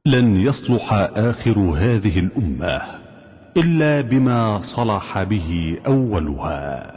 لن يصلح آخر هذه الأمة إلا بما صلح به أولها.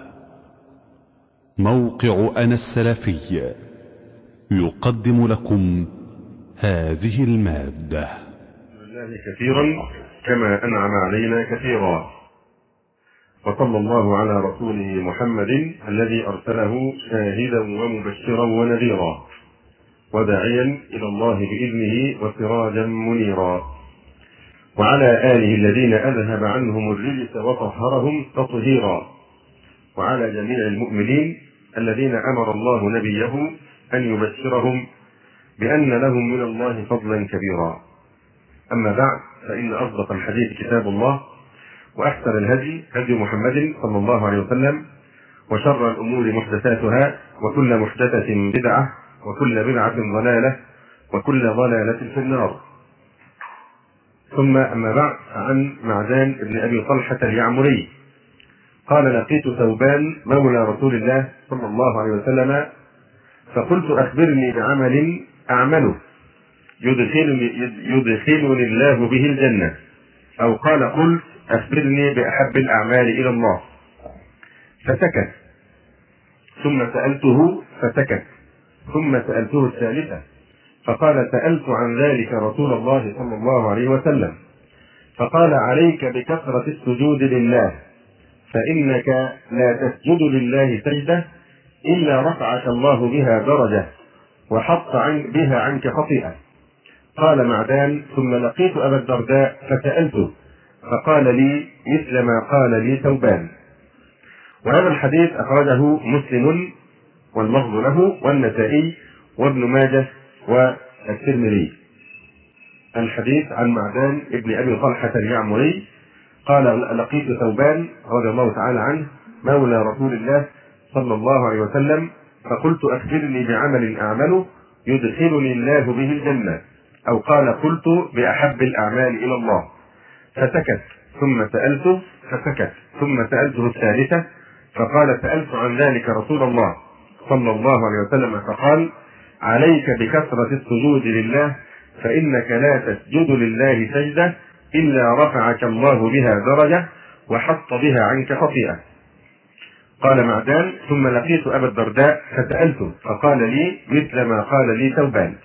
موقع أنا السلفي يقدم لكم هذه المادة. الله كثيرا كما أنعم علينا كثيرا، وصلى الله على رسوله محمد الذي أرسله شاهدا ومبشرا ونذيرا وداعيا إلى الله بإذنه وسراجا منيرا، وعلى آله الذين أذهب عنهم الرجس وطهرهم تطهيرا، وعلى جميع المؤمنين الذين أمر الله نبيه أن يبشرهم بأن لهم من الله فضلا كبيرا. أما بعد، فإن أصدق الحديث كتاب الله، وأحسن الهدي هدي محمد صلى الله عليه وسلم، وشر الأمور محدثاتها، وكل محدثة بدعة، وكل بدعة ضلالة، وكل ضلالة في النار. ثم أما بعد، عن معدان بن أبي طلحة اليعمري قال: لقيت ثوبان مولى رسول الله صلى الله عليه وسلم فقلت: أخبرني بعمل أعمله يدخلني الله به الجنة، أو قال: قلت: أخبرني بأحب الأعمال إلى الله. فسكت، ثم سألته فسكت، ثم سألته الثالثة فقال: سألت عن ذلك رسول الله صلى الله عليه وسلم فقال: عليك بكثرة السجود لله، فإنك لا تسجد لله سجدة إلا رفعك الله بها درجة وحط بها عنك خطيئة. قال معدان: ثم لقيت أبا الدرداء فسألته فقال لي مثل ما قال لي ثوبان. وهذا الحديث أخرجه مسلم واللفظ له، والنسائي، وابن ماجه، والترمذي. الحديث عن معدان ابن أبي طلحة اليعمري قال: لقيت ثوبان رضي الله تعالى عنه مولى رسول الله صلى الله عليه وسلم فقلت: أخبرني بعمل أعمله يدخلني الله به الجنة، أو قال: قلت: بأحب الأعمال إلى الله. فسكت، ثم سألته فسكت، ثم سألته الثالثة فقال: سألت عن ذلك رسول الله صلى الله عليه وسلم فقال: عليك بكثرة السجود لله، فإنك لا تسجد لله سجدة إلا رفعك الله بها درجة وحط بها عنك خطيئة. قال معدان: ثم لقيت أبا الدرداء فسألته فقال لي مثل ما قال لي ثوبان.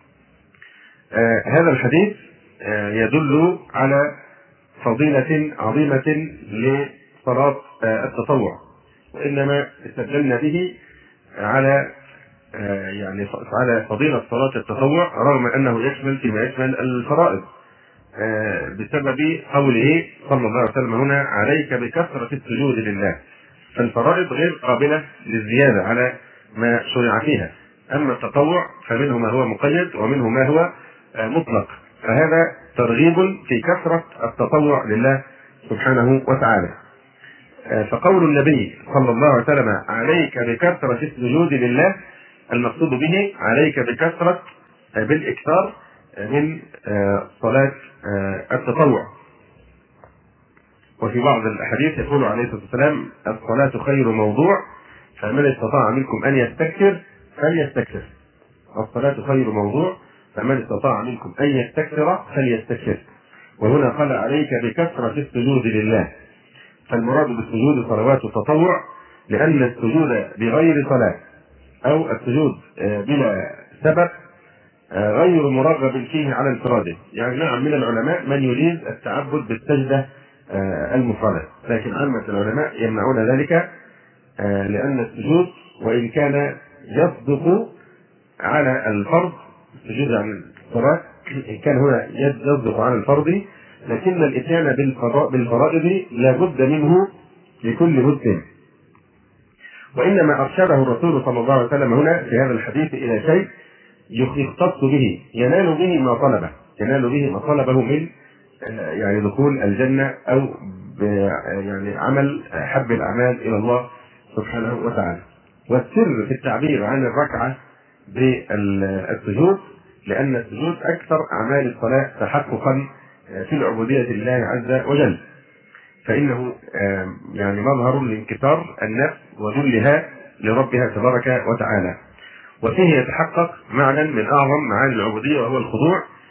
هذا الحديث يدل على فضيلة عظيمة لصلاة التطوع، وإنما استدلنا به على على فضيلة صلاة التطوع، رغم أنه يشمل فيما يشمل الفرائض، بسبب قوله صلى الله عليه وسلم هنا: عليك بكثرة السجود لله. فالفرائض غير قابلة للزيادة على ما شرع فيها، أما التطوع فمنه ما هو مقيد ومنه ما هو مطلق، فهذا ترغيب في كثرة التطوع لله سبحانه وتعالى. فقول النبي صلى الله عليه وسلم: عليك بكثرة السجود لله، المقصود به عليك بكثرة بالإكثار من صلاة التطوع. وفي بعض الأحاديث يقول عليه الصلاة والسلام: الصلاة خير موضوع، فمن استطاع منكم أن يستكثر فليستكثر. الصلاة خير موضوع، فمن استطاع منكم أن يستكثر فليستكثر. وهنا قال: عليك بكثرة السجود لله. فالمراد بالسجود صلوات التطوع، لأن السجود بغير صلاة أو السجود بلا سبب غير مرغب فيه على انفراده. يعني نعم، من العلماء من يريد التعبد بالسجدة المفردة، لكن عامة العلماء يمنعون ذلك، لأن السجود وإن كان يصدق على الفرض، السجود عن الصلاة إن كان هنا يصدق على الفرض، لكن الإتيان بالفرائض لا بد منه لكل مسلم. وإنما أرشده الرسول صلى الله عليه وسلم هنا في هذا الحديث إلى شيء يختص به، ينال به ما طلبه من دخول الجنة، أو عمل حب الأعمال إلى الله سبحانه وتعالى. والسر في التعبير عن الركعة بالسجود، لأن السجود أكثر أعمال الصلاة تحققا في العبودية لله عز وجل، فإنه مظهر لانكسار النفس وذلها لربها تبارك وتعالى. وفيه يتحقق معنى من أعظم معاني العبودية، وهو الخضوع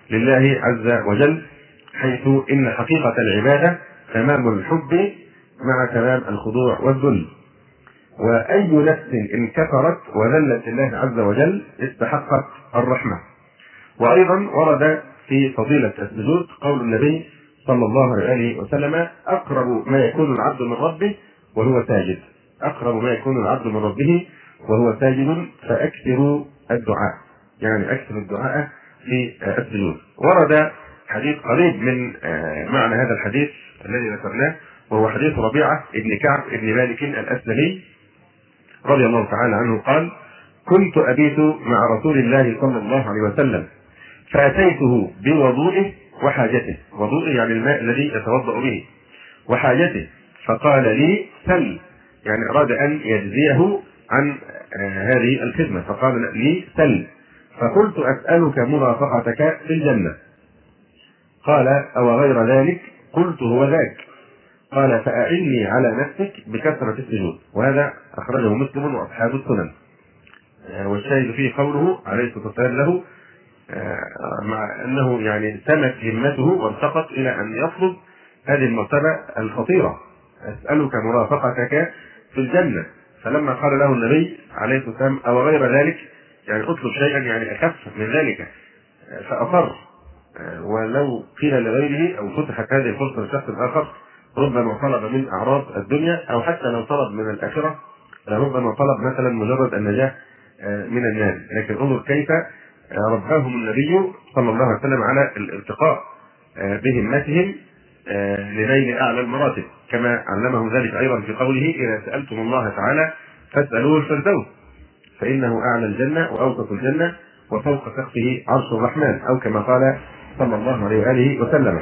لله عز وجل، حيث إن حقيقة العبادة تمام الحب مع تمام الخضوع والذل. وأي نفس إن كفرت وذلت لله عز وجل استحقت الرحمة. وأيضا ورد في فضيلة السجود قول النبي صلى الله عليه وسلم: أقرب ما يكون العبد من ربه وهو ساجد، أقرب ما يكون العبد من ربه وهو ساجد فأكثروا الدعاء، يعني أكثر الدعاء في السجود. ورد حديث قريب من معنى هذا الحديث الذي ذكرناه، وهو حديث ربيعة بن كعب بن مالك الأسلمي رضي الله تعالى عنه قال: كنت أبيت مع رسول الله صلى الله عليه وسلم فأتيته بوضوئه وحاجته، وضوئه يعني الماء الذي يتوضأ به، وحاجته، فقال لي: سل، يعني أراد أن يجزيه عن هذه الخدمة، فقال لي: سل. فقلت: أسألك مرافقتك في الجنة. قال: أو غير ذلك؟ قلت: هو ذاك. قال: فأعني على نفسك بكثرة السجود. وهذا أخرجه مسلم وأصحاب السنن. والشاهد فيه قوله عليه الصلاة والسلام له، مع أنه يعني تمت همته وارتقت إلى أن يطلب هذه المرتبة الخطيرة: أسألك مرافقتك في الجنة. فلما قال له النبي عليه الصلاة والسلام: أو غير ذلك، يعني اطلب شيئا يعني أخف من ذلك، فأصر. ولو قيل لغيره أو فتحت هذه الفرصة لشخص آخر ربما طلب من أعراض الدنيا، أو حتى لو طلب من الآخرة ربما طلب مثلا مجرد النجاة من النار. لكن انظر كيف رباهم النبي صلى الله عليه وسلم على الارتقاء بهمتهم لنيل أعلى المراتب، كما علمهم ذلك أيضا في قوله: إذا سألتم الله تعالى فاسألوه الفردوس فإنه أعلى الجنة وأوسط الجنة وفوق سقفه عرش الرحمن، أو كما قال صلى الله عليه وآله وسلم.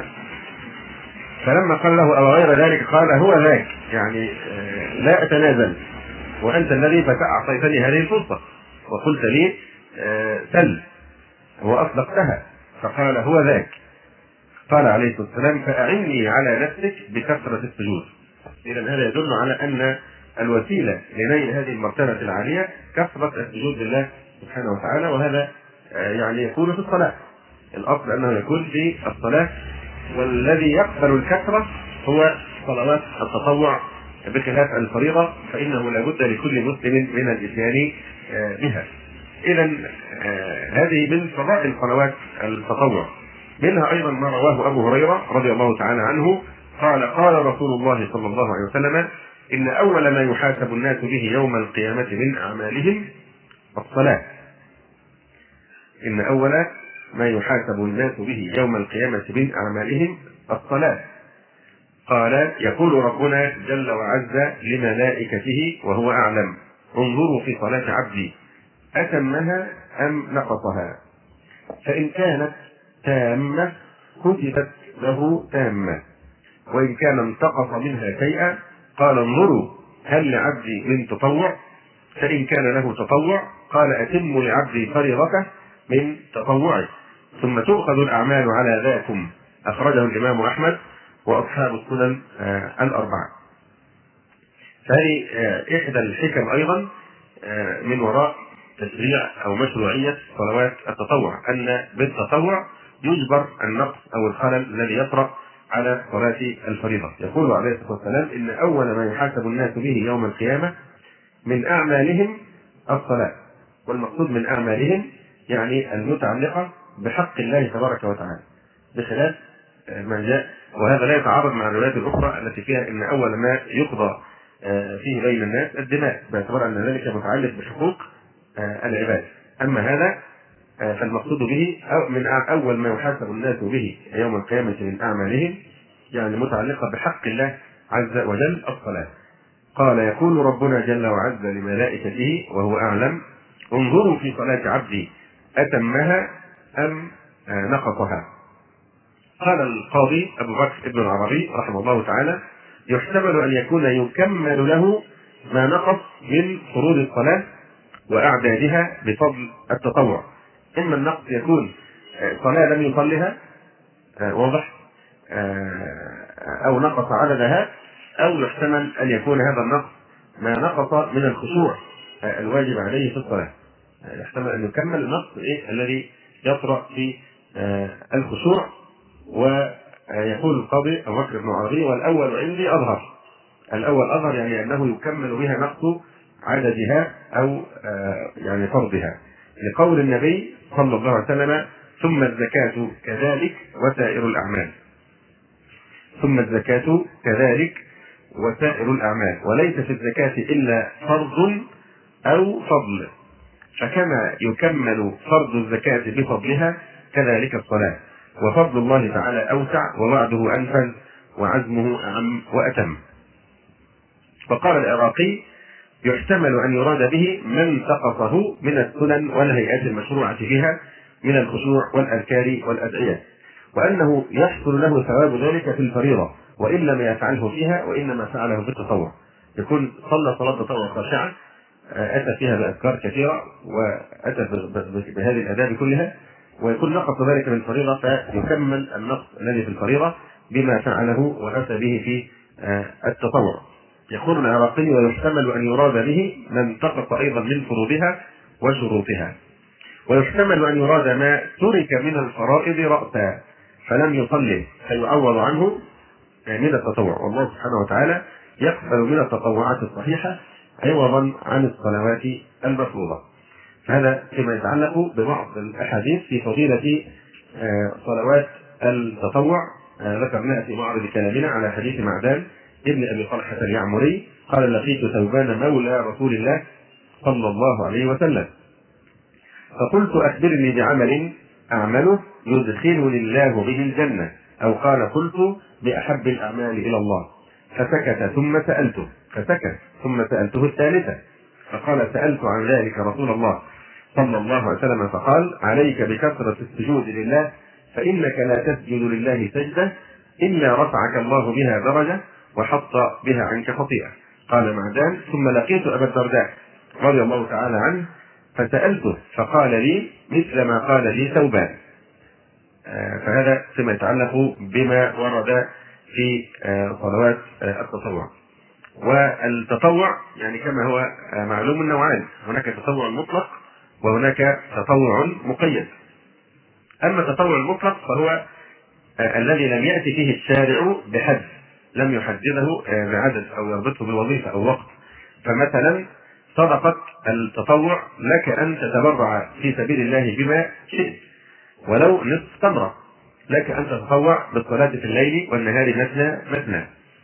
فلما قال له: أو غير ذلك؟ قال: هو ذاك، يعني لا أتنازل، وأنت الذي أعطيتني هذه الفرصة وقلت لي سل وأطلقتها. فقال: هو ذاك. قال عليه الصلاة والسلام: فأعني على نفسك بكثرة السجود. إذن هذا يدل على أن الوسيلة لنيل هذه المرتبة العالية كثرة السجود لله سبحانه وتعالى، وهذا يعني يكون في الصلاة. الأصل أنه يكون في الصلاة، والذي يقبل الكثرة هو صلوات التطوع بخلاف الفريضة، فإنه لا بد لكل مسلم من الإتيان بها. إذن هذه من فضائل صلوات التطوع. منها أيضا ما رواه أبو هريرة رضي الله تعالى عنه قال: قال رسول الله صلى الله عليه وسلم: إن أول ما يحاسب الناس به يوم القيامة من أعمالهم الصلاة. إن أول ما يحاسب الناس به يوم القيامة من أعمالهم الصلاة. قال: يقول ربنا جل وعز لملائكته وهو أعلم: انظروا في صلاة عبدي أتمها أم نقصها، فإن كانت تامة كتبت له تامة، وإن كان انتقص منها شيئا قال: انظروا هل لعبدي من تطوع، فإن كان له تطوع قال: أتم لعبدي فريضته من تطوعه، ثم تؤخذ الأعمال على ذاكم. أخرجه الإمام أحمد وأصحاب السنن الأربعة. فهذه إحدى الحكم أيضا من وراء تشريع أو مشروعية صلوات التطوع، أن بالتطوع يجبر النقص أو الخلل الذي يطرأ على صلاة الفريضة. يقول عليه الصلاة والسلام: إن أول ما يحاسب الناس به يوم القيامة من أعمالهم الصلاة. والمقصود من أعمالهم يعني المتعلقة بحق الله تبارك وتعالى، بخلاف ما جاء، وهذا لا يتعارض مع الروايات الأخرى التي فيها إن أول ما يقضى فيه بين الناس الدماء، باعتبار أن ذلك متعلق بحقوق العباد. أما هذا فالمقصود به من أول ما يحاسب الناس به يوم القيامة من أعمالهم، يعني متعلقة بحق الله عز وجل الصلاة. قال: يقول ربنا جل وعز لملائكته وهو أعلم: انظروا في صلاة عبدي أتمها أم نقصها. قال القاضي أبو بكر ابن العربي رحمه الله تعالى: يحتمل أن يكون يكمل له ما نقص من فروض الصلاة وأعدادها بفضل التطوع. إما النقص يكون صلاة لم يصلها واضح، أو نقص عددها، أو يحتمل أن يكون هذا النقص ما نقص من الخشوع الواجب عليه في الصلاة. يحتمل أن يكمل النقص الذي يطرأ في الخشوع. ويقول القاضي أبو بكر بن عربي: والأول عندي أظهر. الأول أظهر يعني أنه يكمل بها نقص عددها أو يعني فرضها، لقول النبي صلى الله عليه وسلم: ثم الزكاة كذلك وسائر الأعمال. ثم الزكاة كذلك وسائر الأعمال، وليس في الزكاة إلا فرض أو فضل، فكما يكمل فرض الزكاة بفضلها كذلك الصلاة، وفضل الله تعالى أوسع ووعده أنفذ وعزمه أعم وأتم. وقال العراقي: يحتمل أن يراد به من سقطه من السنن والهيئات المشروعة فيها من الخشوع والأذكار والأدعية، وأنه يحصل له ثواب ذلك في الفريضة وإن لم يفعله فيها، وإنما فعله في التطوع. يكون صلى صلاة تطوع خاشعة أتى فيها بأذكار كثيرة وأتى بهذه الآداب كلها، ويكون نقص ذلك من الفريضة فيكمل النقص الذي في الفريضة بما فعله وأتى به في التطوع. يقول العراقي: ويحتمل أن يراد به من سقط أيضا من فروضها وشروطها، ويحتمل أن يراد ما ترك من الفرائض رأسا فلم يصلي فيعوض عنه من التطوع، والله سبحانه وتعالى يقبل من التطوعات الصحيحة عوضا عن الصلوات المفروضة. هذا فيما يتعلق ببعض الأحاديث في فضيلة صلوات التطوع. ذكرناها في معرض كلامنا على حديث معدان ابن أبي طلحة اليعمري قال: لقيت ثوبان مولى رسول الله صلى الله عليه وسلم فقلت: أخبرني بعمل أعمله يدخلني الله به الجنة، أو قال: قلت: بأحب الأعمال إلى الله. فسكت ثم سألته، فسكت ثم سألته الثالثة فقال: سألت عن ذلك رسول الله صلى الله عليه وسلم فقال: عليك بكثرة السجود لله، فإنك لا تسجد لله سجدة إلا رفعك الله بها درجة وحط بها عنك خطيئة. قال معدان: ثم لقيت أبا الدرداء رضي الله تعالى عنه فسألته فقال لي مثل ما قال لي ثوبان. فهذا فيما يتعلق بما ورد في صلوات التطوع. والتطوع يعني كما هو معلوم نوعان: هناك تطوع مطلق وهناك تطوع مقيد. أما التطوع المطلق فهو الذي لم يأتي فيه الشارع بحد، لم يحدده بعدد أو يربطه بوظيفة أو وقت. فمثلا صدقة التطوع لك أن تتبرع في سبيل الله بما شئت، ولو نصف تمرة لك أن تتطوع بالصلاة في الليل والنهار مثنى مثنى.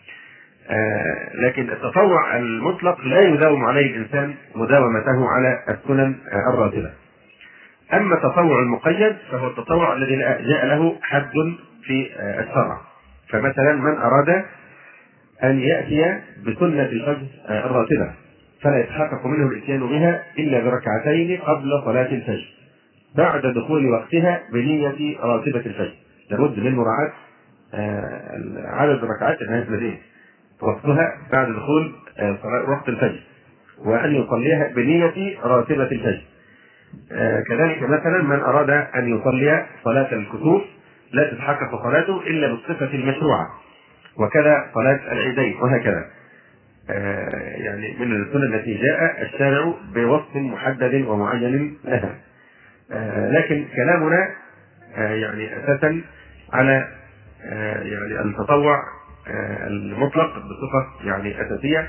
لكن التطوع المطلق لا يداوم عليه الإنسان مداومته على السنن الراتبة. أما التطوع المقيد فهو التطوع الذي جاء له حد في الشرع. فمثلا من أراد أن يأتي بسنة الفجر الراتبة فلا يتحقق منه الإتيان بها إلا بركعتين قبل صلاة الفجر بعد دخول وقتها بنية راتبة الفجر، لابد من مراعاة عدد الركعات التي وقتها بعد دخول وقت الفجر، وأن يصليها بنية راتبة الفجر. كذلك مثلا من أراد أن يصلي صلاة الكسوف لا تتحقق صلاته إلا بالصفة المشروعة، وكذا صلاة العيدين، وهكذا. يعني من السنن التي جاء الشارع بوصف محدد ومعين لها. لكن كلامنا يعني أساسا على يعني التطوع المطلق بصفة يعني أساسية.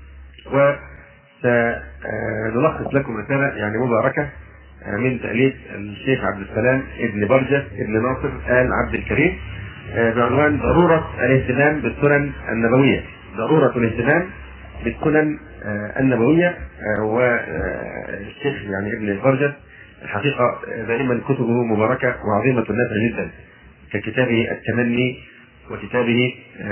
وسنلخص لكم رسالة يعني مباركة من تأليف الشيخ عبد السلام ابن برجس ابن ناصر آل عبد الكريم بعنوان ضرورة الاهتمام بالسنن النبوية. ضرورة الاهتمام بالسنن النبوية. والشيخ يعني ابن برجس الحقيقة دائما كتبه مباركة وعظيمة النفع جدا، ككتابه التمني وكتابه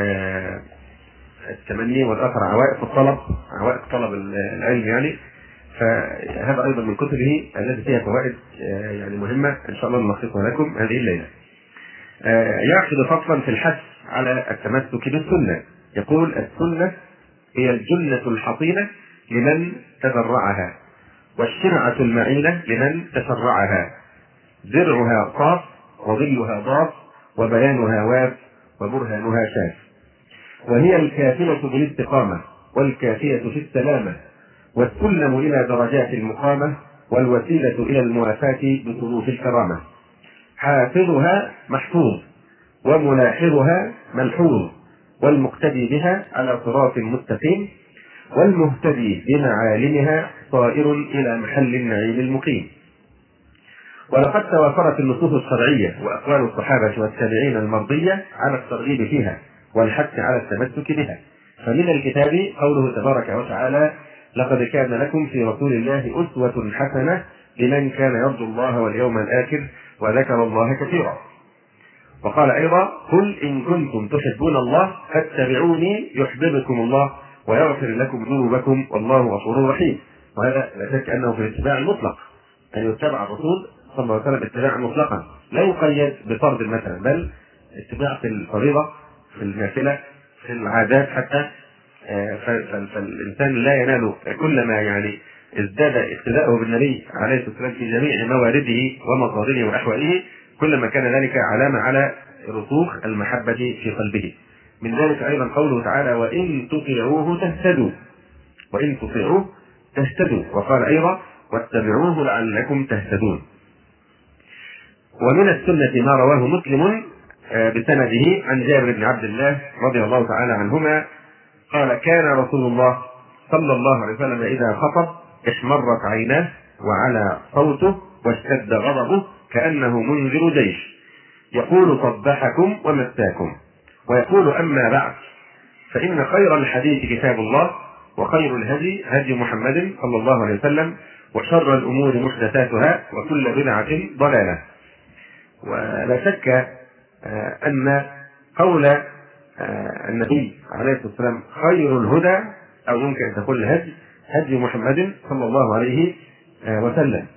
التمني والآخر عوائق طلب العلم يعني. فهذا أيضا من كتبه التي فيها فوائد يعني مهمة إن شاء الله نلخصها لكم هذه الليلة. يعقد فصلا في الحث على التمسك بالسنة. يقول: السنة هي الجنة الحصينة لمن تبرعها، والشرعة المعينة لمن تشرعها، درعها قاف وظلها ضاف وبيانها واف وبرهانها شاف، وهي الكافلة بالاستقامة والكافية في السلامة، والسلم إلى درجات المقامة والوسيلة إلى الموافاة بصنوف الكرامة. حافظها محفوظ وملاحظها ملحوظ والمقتدي بها على صراط مستقيم والمهتدي بمعالمها صائر إلى محل النعيم المقيم. ولقد توافرت النصوص الشرعية وأقوال الصحابة والتابعين المرضية على الترغيب فيها والحث على التمسك بها. فمن الكتاب قوله تبارك وتعالى: لقد كان لكم في رسول الله أسوة حسنة لمن كان يرجو الله واليوم الآخر وذكر الله كثيرا. وقال أيضا: قل إن كنتم تحبون الله فاتبعوني يحببكم الله ويغفر لكم ذنوبكم والله غفور رحيم. وهذا لا شك أنه في الاتباع المطلق، أن يتبع الرسول صلى الله عليه وسلم اتباعا مطلقا لا يقيد بفرض مثلا، بل اتباع في الفريضة في النافلة في العادات حتى. فالإنسان لا ينال كلما يعني ازداد اقتداءه بالنبي عليه الصلاة والسلام في جميع موارده ومصادره وأحواله، كلما كان ذلك علامة على رسوخ المحبة في قلبه. من ذلك أيضا قوله تعالى: وإن تطيعوه تهتدوا، وإن تطيعوه تهتدوا. وقال أيضا: واتبعوه لعلكم تهتدون. ومن السنة ما رواه مسلم بسنده عن جابر بن عبد الله رضي الله تعالى عنهما قال: كان رسول الله صلى الله عليه وسلم إذا خطب احمرت عيناه وعلى صوته واشتد غضبه كأنه منذر جيش، يقول: صبحكم ومساكم. ويقول: أما بعد، فإن خير الحديث كتاب الله وخير الهدي هدي محمد صلى الله عليه وسلم وشر الأمور محدثاتها وكل بدعة ضلالة. ولا شك أن قول النبي عليه الصلاة والسلام خير الهدى، أو ممكن أن تقول الهدي، هدي محمد صلى الله عليه وسلم.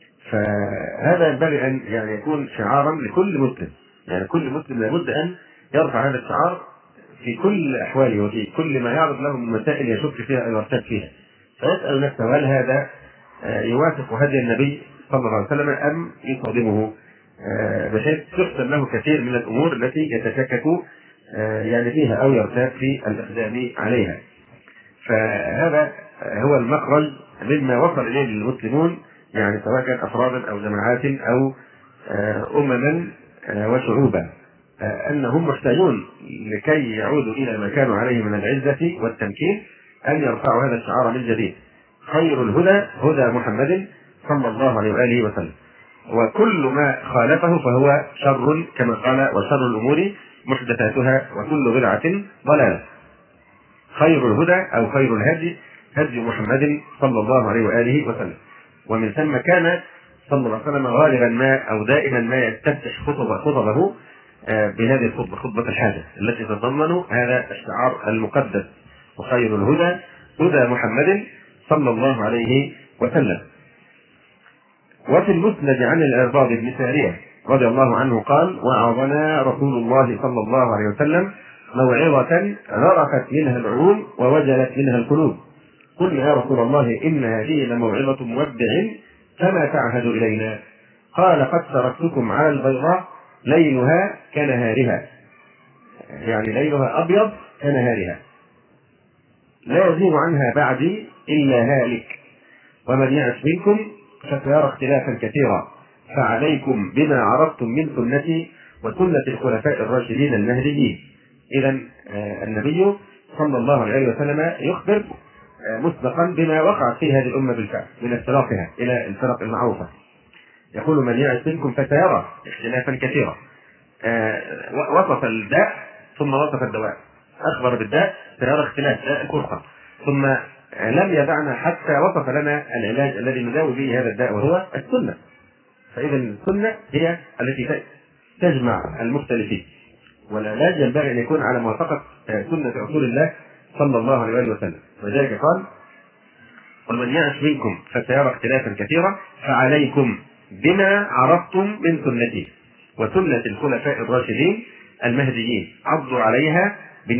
فهذا ينبغي أن يعني يكون شعارا لكل مسلم، يعني كل مسلم لابد أن يرفع هذا الشعار في كل أحواله وفي كل ما يعرض له من مسائل يشك فيها أو يرتاب فيها، فيسأل نفسه: هل هذا يوافق هدي النبي صلى الله عليه وسلم أم يصادمه؟ بحيث تحسن له كثير من الأمور التي يتشكك يعني فيها أو يرتاب في الإقدام عليها. فهذا هو المخرج مما وصل إليه المسلمون، يعني سواء كان أفرادا أو جماعات أو أمما وشعوبا، أنهم محتاجون لكي يعودوا إلى ما كانوا عليه من العزة والتمكين أن يرفعوا هذا الشعار من جديد: خير الهدى هدى محمد صلى الله عليه وآله وسلم، وكل ما خالفه فهو شر، كما قال: وشر الأمور محدثاتها وكل بدعة ضلالة. خير الهدى أو خير الهدي هدي محمد صلى الله عليه وآله وسلم. ومن ثم كان صلى الله عليه وسلم غالبا ما أو دائما ما يستفتح خطبه بهذه الخطبة، خطبة الحاجة، التي تتضمن هذا الشعار المقدس: وخير الهدى هدى محمد صلى الله عليه وسلم. وفي المسند عن العرباض بن سارية رضي الله عنه قال: وعظنا رسول الله صلى الله عليه وسلم موعظة غرقت منها العيون ووجلت منها القلوب. قلنا: يا رسول الله، إن هذه لموعظة مودع فما تعهد إلينا؟ قال: قد تركتكم على البيضاء ليلها كنهارها، يعني ليلها أبيض كنهارها، لا يزيغ عنها بعدي إلا هالك، ومن يعش منكم فسيرى اختلافا كثيرا، فعليكم بما عرفتم من سنتي وسنة الخلفاء الراشدين المهديين. إذا النبي صلى الله عليه وسلم يخبر مسبقا بما وقعت في هذه الأمة بالفعل من افتراقها إلى الفرق المعروفة. يقول: من يعش منكم فسيرى اختلافا كثيرا. وصف الداء ثم وصف الدواء، أخبر بالداء سيرى اختلاف داء الفرقة، ثم لم يدعنا حتى وصف لنا العلاج الذي نداوي به هذا الداء وهو السنة. فإذا السنة هي التي تجمع المختلفين، والعلاج ينبغي أن يكون على موافقة سنة رسول الله صلى الله عليه وسلم. ولذلك قال: ومن يعش منكم فسيرى اختلافا كثيرا فعليكم بما عرفتم من سنتي وسنة الخلفاء الراشدين المهديين، عضوا عليها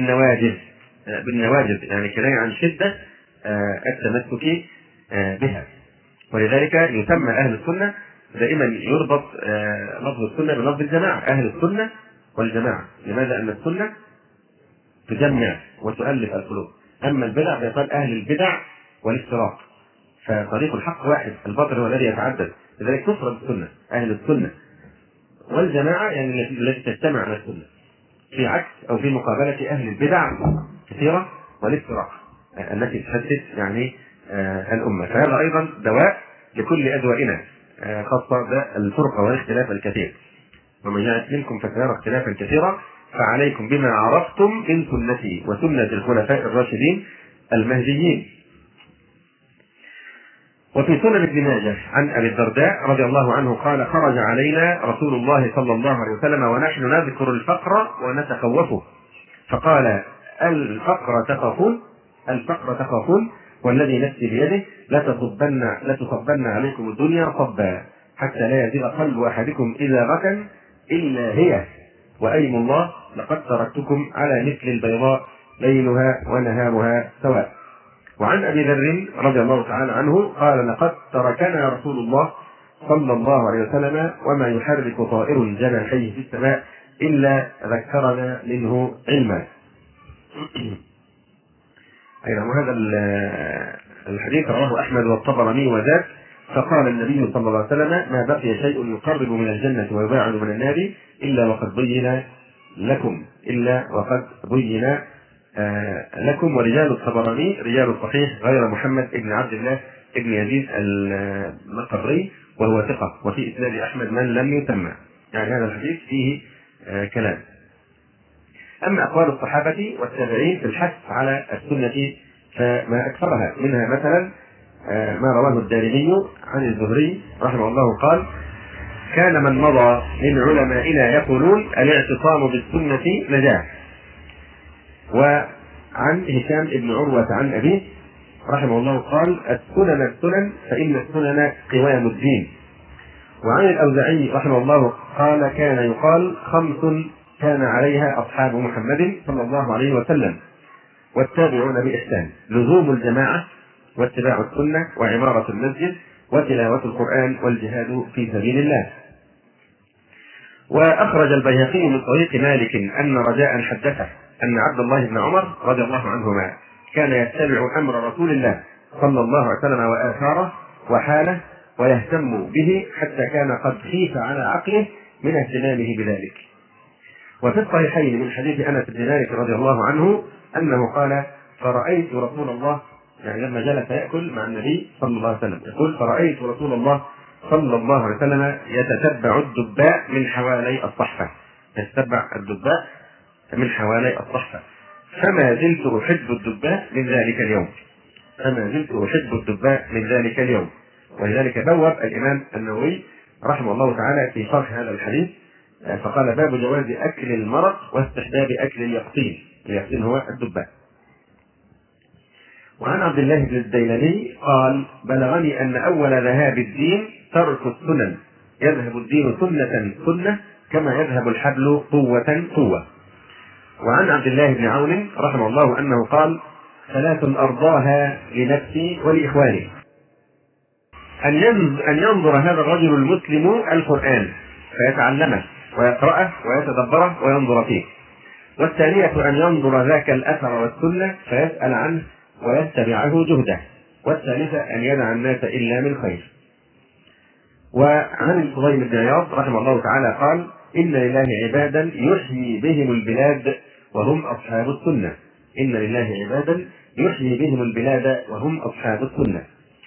بالنواجذ، يعني كناية عن شدة التمسك بها. ولذلك يسمى أهل السنة، دائما يربط لفظ السنة بلفظ الجماعة، أهل السنة والجماعة. لماذا؟ أن السنة تجمع وتؤلف القلوب، أما البدع فيقال أهل البدع والافتراق، فطريق الحق واحد، الباطل هو الذي يتعدد. لذلك تفرد السنة، أهل السنة والجماعة يعني التي تجتمع على السنة، في عكس أو في مقابلة أهل البدع كثيرة والافتراق التي تحدث يعني الأمة. فهذا أيضا دواء لكل أدوائنا، خاصة الفرقة والاختلاف الكثير. ومن يعش منكم فسيرى اختلافا كثيرا فعليكم بما عرفتم من سنتي وسنة الخلفاء الراشدين المهديين. وفي سنن ابن ماجه عن أبي الدرداء رضي الله عنه قال: خرج علينا رسول الله صلى الله عليه وسلم ونحن نذكر الفقر ونتخوفه، فقال: الفقر تخافون والذي نفسي بيده لتصبن عليكم الدنيا صبا حتى لا يزيغ قلب أحدكم إذا ركن إلا هي، وأيم الله لقد تركتكم على مثل البيضاء ليلها ونهارها سواء. وعن أبي ذر رضي الله تعالى عنه قال: لقد تركنا رسول الله صلى الله عليه وسلم وما يحرك طائر جناحيه في السماء إلا ذكرنا منه علما. وهذا الحديث رواه أحمد والطبراني وذاك. فقال النبي صلى الله عليه وسلم: ما بقي شيء يقرب من الجنة ويباعد من النار إلا وقد بين لكم. ورجال الطبراني رجال الصحيح غير محمد بن عبد الله بن يزيد المقري وهو ثقة، وفي إسناد أحمد من لم يسمى. يعني هذا الحديث فيه كلام. أما أقوال الصحابة والتابعين في الحث على السنة فما أكثرها، منها مثلا ما رواه الدارمي عن الزهري رحمه الله قال: كان من مضى من علمائنا يقولون الاعتصام بالسنة نجاة. وعن هشام بن عروة عن أبيه رحمه الله قال: السنن فإن السنن قوام الدين. وعن الأوزاعي رحمه الله قال: كان يقال 5 كان عليها أصحاب محمد صلى الله عليه وسلم والتابعون بإحسان: لزوم الجماعة واتباع السنة وعمارة المسجد وتلاوة القرآن والجهاد في سبيل الله. وأخرج البيهقي من طريق مالك أن رجاء حدثه أن عبد الله بن عمر رضي الله عنهما كان يتبع أمر رسول الله صلى الله عليه وسلم وآثاره وحاله ويهتم به حتى كان قد خيف على عقله من اهتمامه بذلك. وفي الصحيحين من حديث أنس بن مالك رضي الله عنه أنه قال: فرأيت رسول الله، يعني لما جلس يأكل مع النبي صلى الله عليه وسلم، يقول: فرأيت رسول الله صلى الله عليه وسلم يتتبع الدباء من حوالي الصحفة، يتتبع الدباء من حوالي الصحفة، فما زلت أحب الدباء من ذلك اليوم. ولذلك بوب الإمام النووي رحمه الله تعالى في شرح هذا الحديث فقال: باب جواز أكل المرق واستحباب أكل اليقطين. اليقطين هو الدباء. وعن عبد الله بن الديلمي قال: بلغني أن أول ذهاب الدين ترك السنن، يذهب الدين سنة كما يذهب الحبل قوة. وعن عبد الله بن عون رحمه الله أنه قال: 3 أرضاها لنفسي ولإخواني: أن ينظر هذا الرجل المسلم القرآن فيتعلمه ويقرأه ويتدبره وينظر فيه. والثانية أن ينظر ذاك الأثر والسنة فيسأل عنه ويتبعه جهده. والثالثة أن يدع الناس إلا من خير. وعن الفضيل بن عياض رحمه الله تعالى قال: إن لله عبادا يحيي بهم البلاد وهم أصحاب السنة. وهم أصحاب السنة.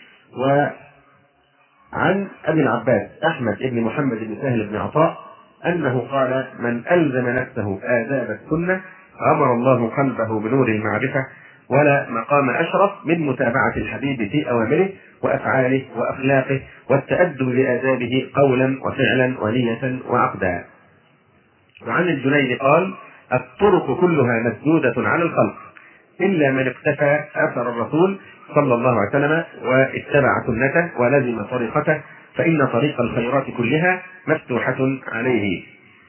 وعن أبي العباس أحمد بن محمد بن سهل بن عطاء أنه قال: من ألزم نفسه آداب السنة غمر الله قلبه بنور المعرفة، ولا مقام أشرف من متابعة الحبيب في أوامره وأفعاله وأخلاقه والتأدب بآدابه قولا وفعلا ونية وعقدا. وعن الجنيد قال: الطرق كلها مسدودة على الخلق إلا من اقتفى أثر الرسول صلى الله عليه وسلم واتبع سنته ولزم طريقته، فإن طريق الخيرات كلها مفتوحة عليه.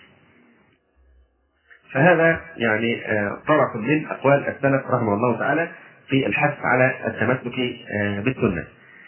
فهذا يعني طرف من أقوال السلف رحمه الله تعالى في الحث على التمسك بالسنة.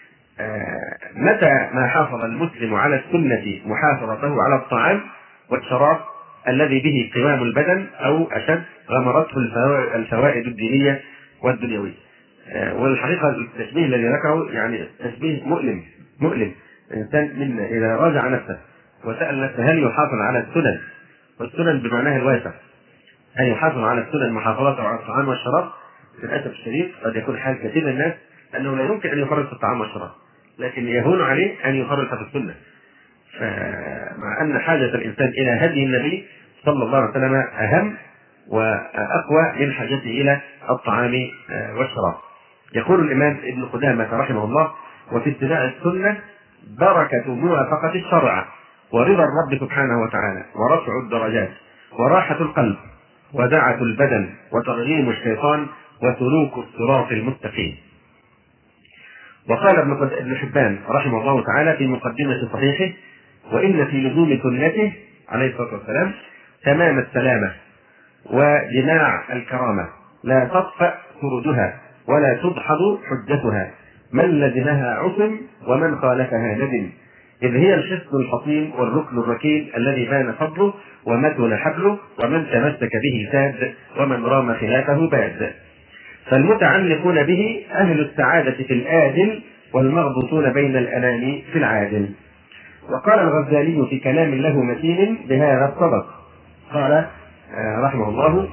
متى ما حافظ المسلم على السنة محافظته على الطعام والشراب الذي به قوام البدن أو أشد غمرته الفوائد الدينية والدنيوية. والحقيقة التشبيه الذي ذكره يعني تشبيه مؤلم. الإنسان منا إذا راجع نفسه وسأل نفسه هل يحافظ على السنن، والسنن بمعناها الواسع، هل يحافظ على السنن محافظة على الطعام والشراب؟ للأسف الشديد قد يكون حال كثير من الناس أنه لا يمكن أن يفرط في الطعام والشراب، لكن يهون عليه أن يفرط في السنة. فمع أن حاجة الإنسان إلى هدي النبي صلى الله عليه وسلم أهم وأقوى من حاجته إلى الطعام والشراب. يقول الإمام ابن قدامة رحمه الله: وفي اتباع السنة بركة موافقة الشرع، ورضا الرب سبحانه وتعالى، ورفع الدرجات، وراحة القلب، ودعة البدن، وترغيم الشيطان، وسلوك الصراط المستقيم. وقال ابن حبان رحمه الله تعالى في مقدمة صحيحه: وإن في لزوم سنته عليه الصلاة والسلام تمام السلامة ودماع الكرامة، لا تطفأ سردها ولا تدحض حجتها، من لزمها عصم ومن خالفها ندم، إذ هي الحصن الحصين والركن الركين الذي بان فضله ومتن حبله، ومن تمسك به ساد ومن رام خلافه باد. فالمتعلقون به أهل السعادة في الآدل، والمغبوطون بين الأنام في العادل. وقال الغزالي في كلام له متين بهذا الصدق، قال رحمه الله: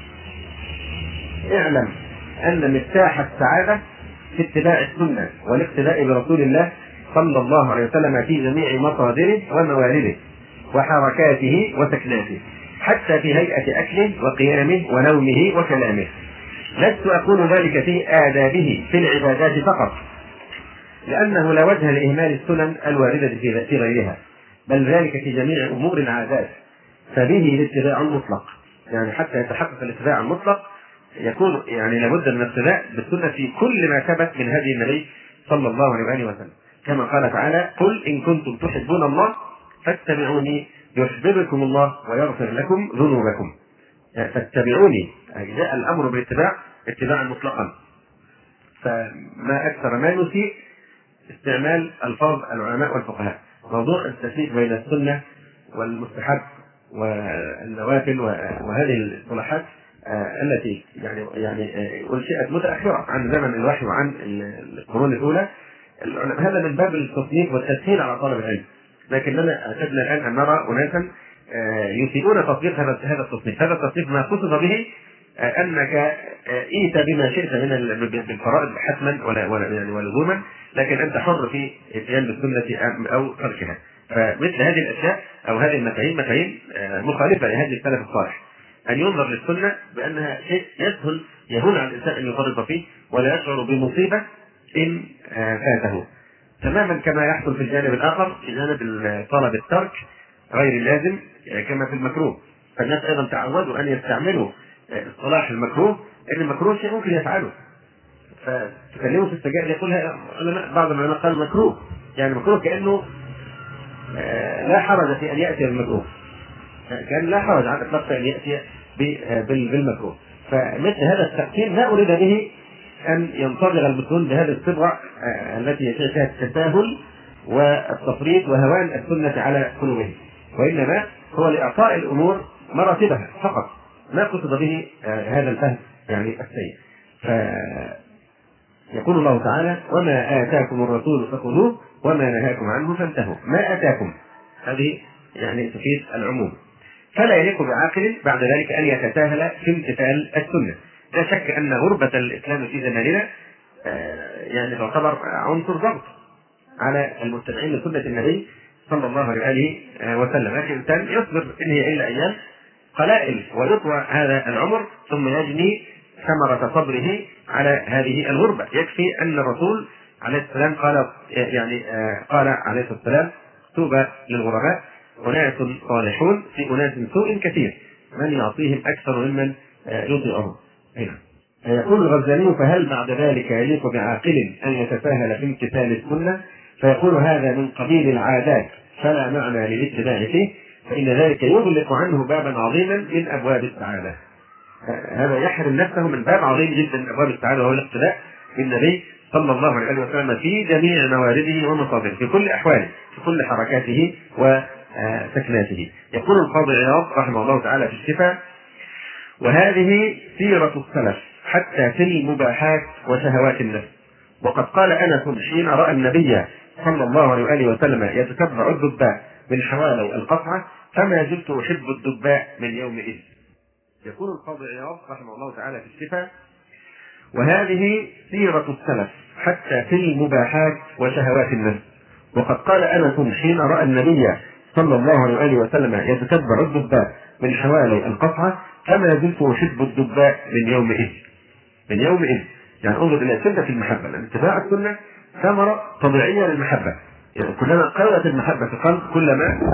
اعلم أن مفتاح السعادة في اتباع السنة والاقتداء برسول الله صلى الله عليه وسلم في جميع مصادره وموارده وحركاته وسكناته، حتى في هيئة أكله وقيامه ونومه وكلامه. لست أقول ذلك في آدابه في العبادات فقط، لأنه لا وجه لإهمال السنن الواردة في غيرها، بل ذلك في جميع أمور العادات، فبه الاتباع المطلق. يعني حتى يتحقق الاتباع المطلق يكون يعني لابد من الاقتداء بالسنة في كل ما ثبت من هدي النبي صلى الله عليه وسلم، كما قال تعالى: قل إن كنتم تحبون الله فاتبعوني يحببكم الله ويغفر لكم ذنوبكم. فاتبعوني، جاء الأمر بالاتباع اتباعا مطلقا. فما أكثر ما نسيء استعمال ألفاظ العلماء والفقهاء، موضوع التفريق بين السنة والمستحب والنوافل وهذه الاصطلاحات التي يعني أنشئت متأخرة عن زمن الوحي وعن القرون الأولى. هذا من باب التصنيف والتسهيل على طالب العلم، لكننا اعتدنا الآن أن نرى أناسا يسيئون تطبيق هذا التصنيف. هذا التصنيف ما قصد به أنك إيت بما شئت من بالفرائض حتما ولزوما، لكن أنت حر في اتيان بالسنة أو تركها. فمثل هذه الأشياء أو هذه المفاهيم مخالفة لهذه السلف الصالح، أن ينظر للسنة بأنها شيء يسهل يهون على الإنسان أن يفرط فيه ولا يشعر بمصيبة إن فاته، تماما كما يحصل في الجانب الآخر في جانب طلب الترك غير اللازم كما في المكروه. فالناس أيضا تعودوا أن يستعملوا اصطلاح المكروه، إن المكروه شيء ممكن يفعله، فتكلموا في السجائر يقول بعض العلماء قال مكروه، يعني مكروه كأنه لا حرج في أن يأتي المكروه، كان لا حرج على الإطلاق أن يأتي بالمكروه. فمثل هذا التقسيم لا أريد به أن ينطبق المسلمون بهذه الصبغة التي فيها التساهل والتفريط وهوان السنة على قلوبهم، وإنما هو لإعطاء الأمور مراتبها فقط، ما قصد به هذا الفهم يعني السيء. فيقول الله تعالى: وما آتاكم الرسول فخذوه وما نهاكم عنه فانتهوا. ما آتاكم هذه يعني تفيد العموم، فلا يليق بعاقل بعد ذلك أن يتساهل في امتثال السنة. لا شك أن غربة الإسلام في زماننا يعني تعتبر عنصر ضغط على المتبعين لسنة النبي صلى الله عليه وسلم، لكن الإنسان يصبر إن هي إلا أيام قلائل ويطوى هذا العمر ثم يجني ثمرة صبره على هذه الغربة. يكفي أن الرسول عليه السلام قال عليه الصلاة والسلام: طوبى للغرباء، أناس صالحون في أناس سوء كثير، من يعطيهم أكثر ممن يطيعهم. يقول الغزالي: فهل بعد ذلك يليق بعاقل أن يتساهل في امتثال السنة؟ فيقول: هذا من قبيل العادات فلا معنى للاتباع فيه، فإن ذلك يغلق عنه بابا عظيما من أبواب السعادة. هذا يحرم نفسه من باب عظيم جدا من أبواب السعادة، وهو الاقتداء بالنبي صلى الله عليه وسلم في جميع موارده ومصادره، في كل أحواله، في كل حركاته وسكناته. يقول القاضي عياض رحمه الله تعالى في الشفاء: وهذه سيرة السلف حتى في المباحات وشهوات النفس. وقد قال أنس حين رأى النبي صلى الله عليه وسلم يتتبع الدباء من حوالي القصعة فما زلت أحب الدباء من يومئذ. يقول القاضي عياض رحمه الله تعالى في الشفاء: وهذه سيرة السلف حتى في المباحات وشهوات النفس. وقد قال أنس حين رأى النبي صلى الله عليه وآله وسلم يتتبع الدباء من حوالي القصعة فما زلت أحب الدباء من يومئذ. من يومئذ يعني انظر إلى سنة المحبة، لأن اتباع السنة ثمرة طبيعية للمحبة. يعني كلما قوت المحبة في القلب كلما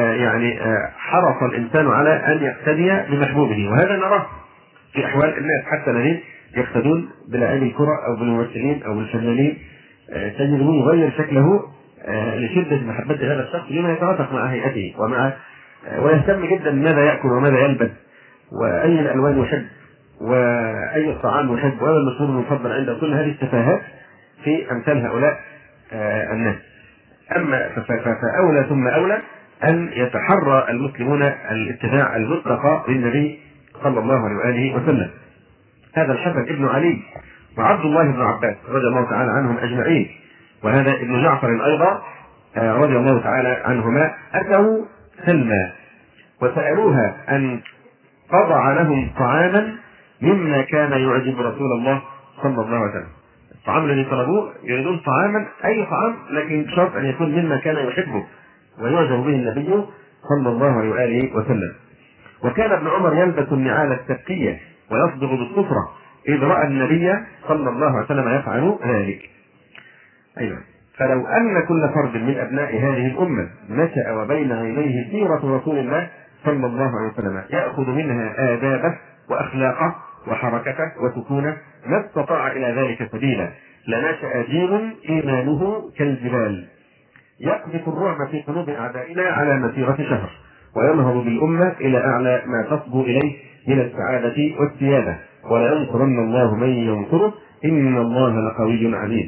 حرص الإنسان على أن يقتدي بمحبوبه، وهذا نراه في أحوال الناس حتى الذين يقتدون بلاعبي الكرة أو بالممثلين أو بالفنانين، تجده يغير شكله لشدة محبته هذا الشخص لما يتوافق مع هيئته ويهتم جدا بماذا يأكل وماذا يلبس وأي الألوان يحب وأي الطعام يحب وهذا المشروب المفضل عنده. كل هذه التفاهات في أمثال هؤلاء الناس. أما فأولى ثم أولى أن يتحرى المسلمون الاتباع المطلق للنبي صلى الله عليه وآله وسلم. هذا الحسن ابن علي وعبد الله بن عباس رضي الله تعالى عنهم أجمعين، وهذا ابن جعفر أيضا رضي الله تعالى عنهما، أتوا سلمى وسألوها أن تضع لهم طعاما مما كان يعجب رسول الله صلى الله عليه وسلم. الطعام الذي طلبوه يريدون طعاما أي طعام لكن بشرط أن يكون مما كان يحبه ويعجب به النبي صلى الله عليه وآله وسلم. وكان ابن عمر يلبس النعال السبتية ويصبغ بالصفرة إذ رأى النبي صلى الله عليه وسلم يفعل ذلك. أيضا فلو أن كل فرد من أبناء هذه الأمة نشأ وبين عينيه سيرة رسول الله صلى الله عليه وسلم يأخذ منها آدابه وأخلاقه وحركته وسكونه ما استطاع إلى ذلك سبيلا لنشأ جيل إيمانه كالجبال يقذف الرعب في قلوب أعدائنا على مسيرة شهر وينهض بالأمة إلى أعلى ما تصبو إليه من السعادة والسيادة ولينصرن الله من ينصره إن الله لقوي عزيز.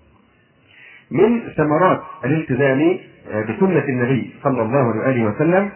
من ثمرات الالتزام بسنة النبي صلى الله عليه وسلم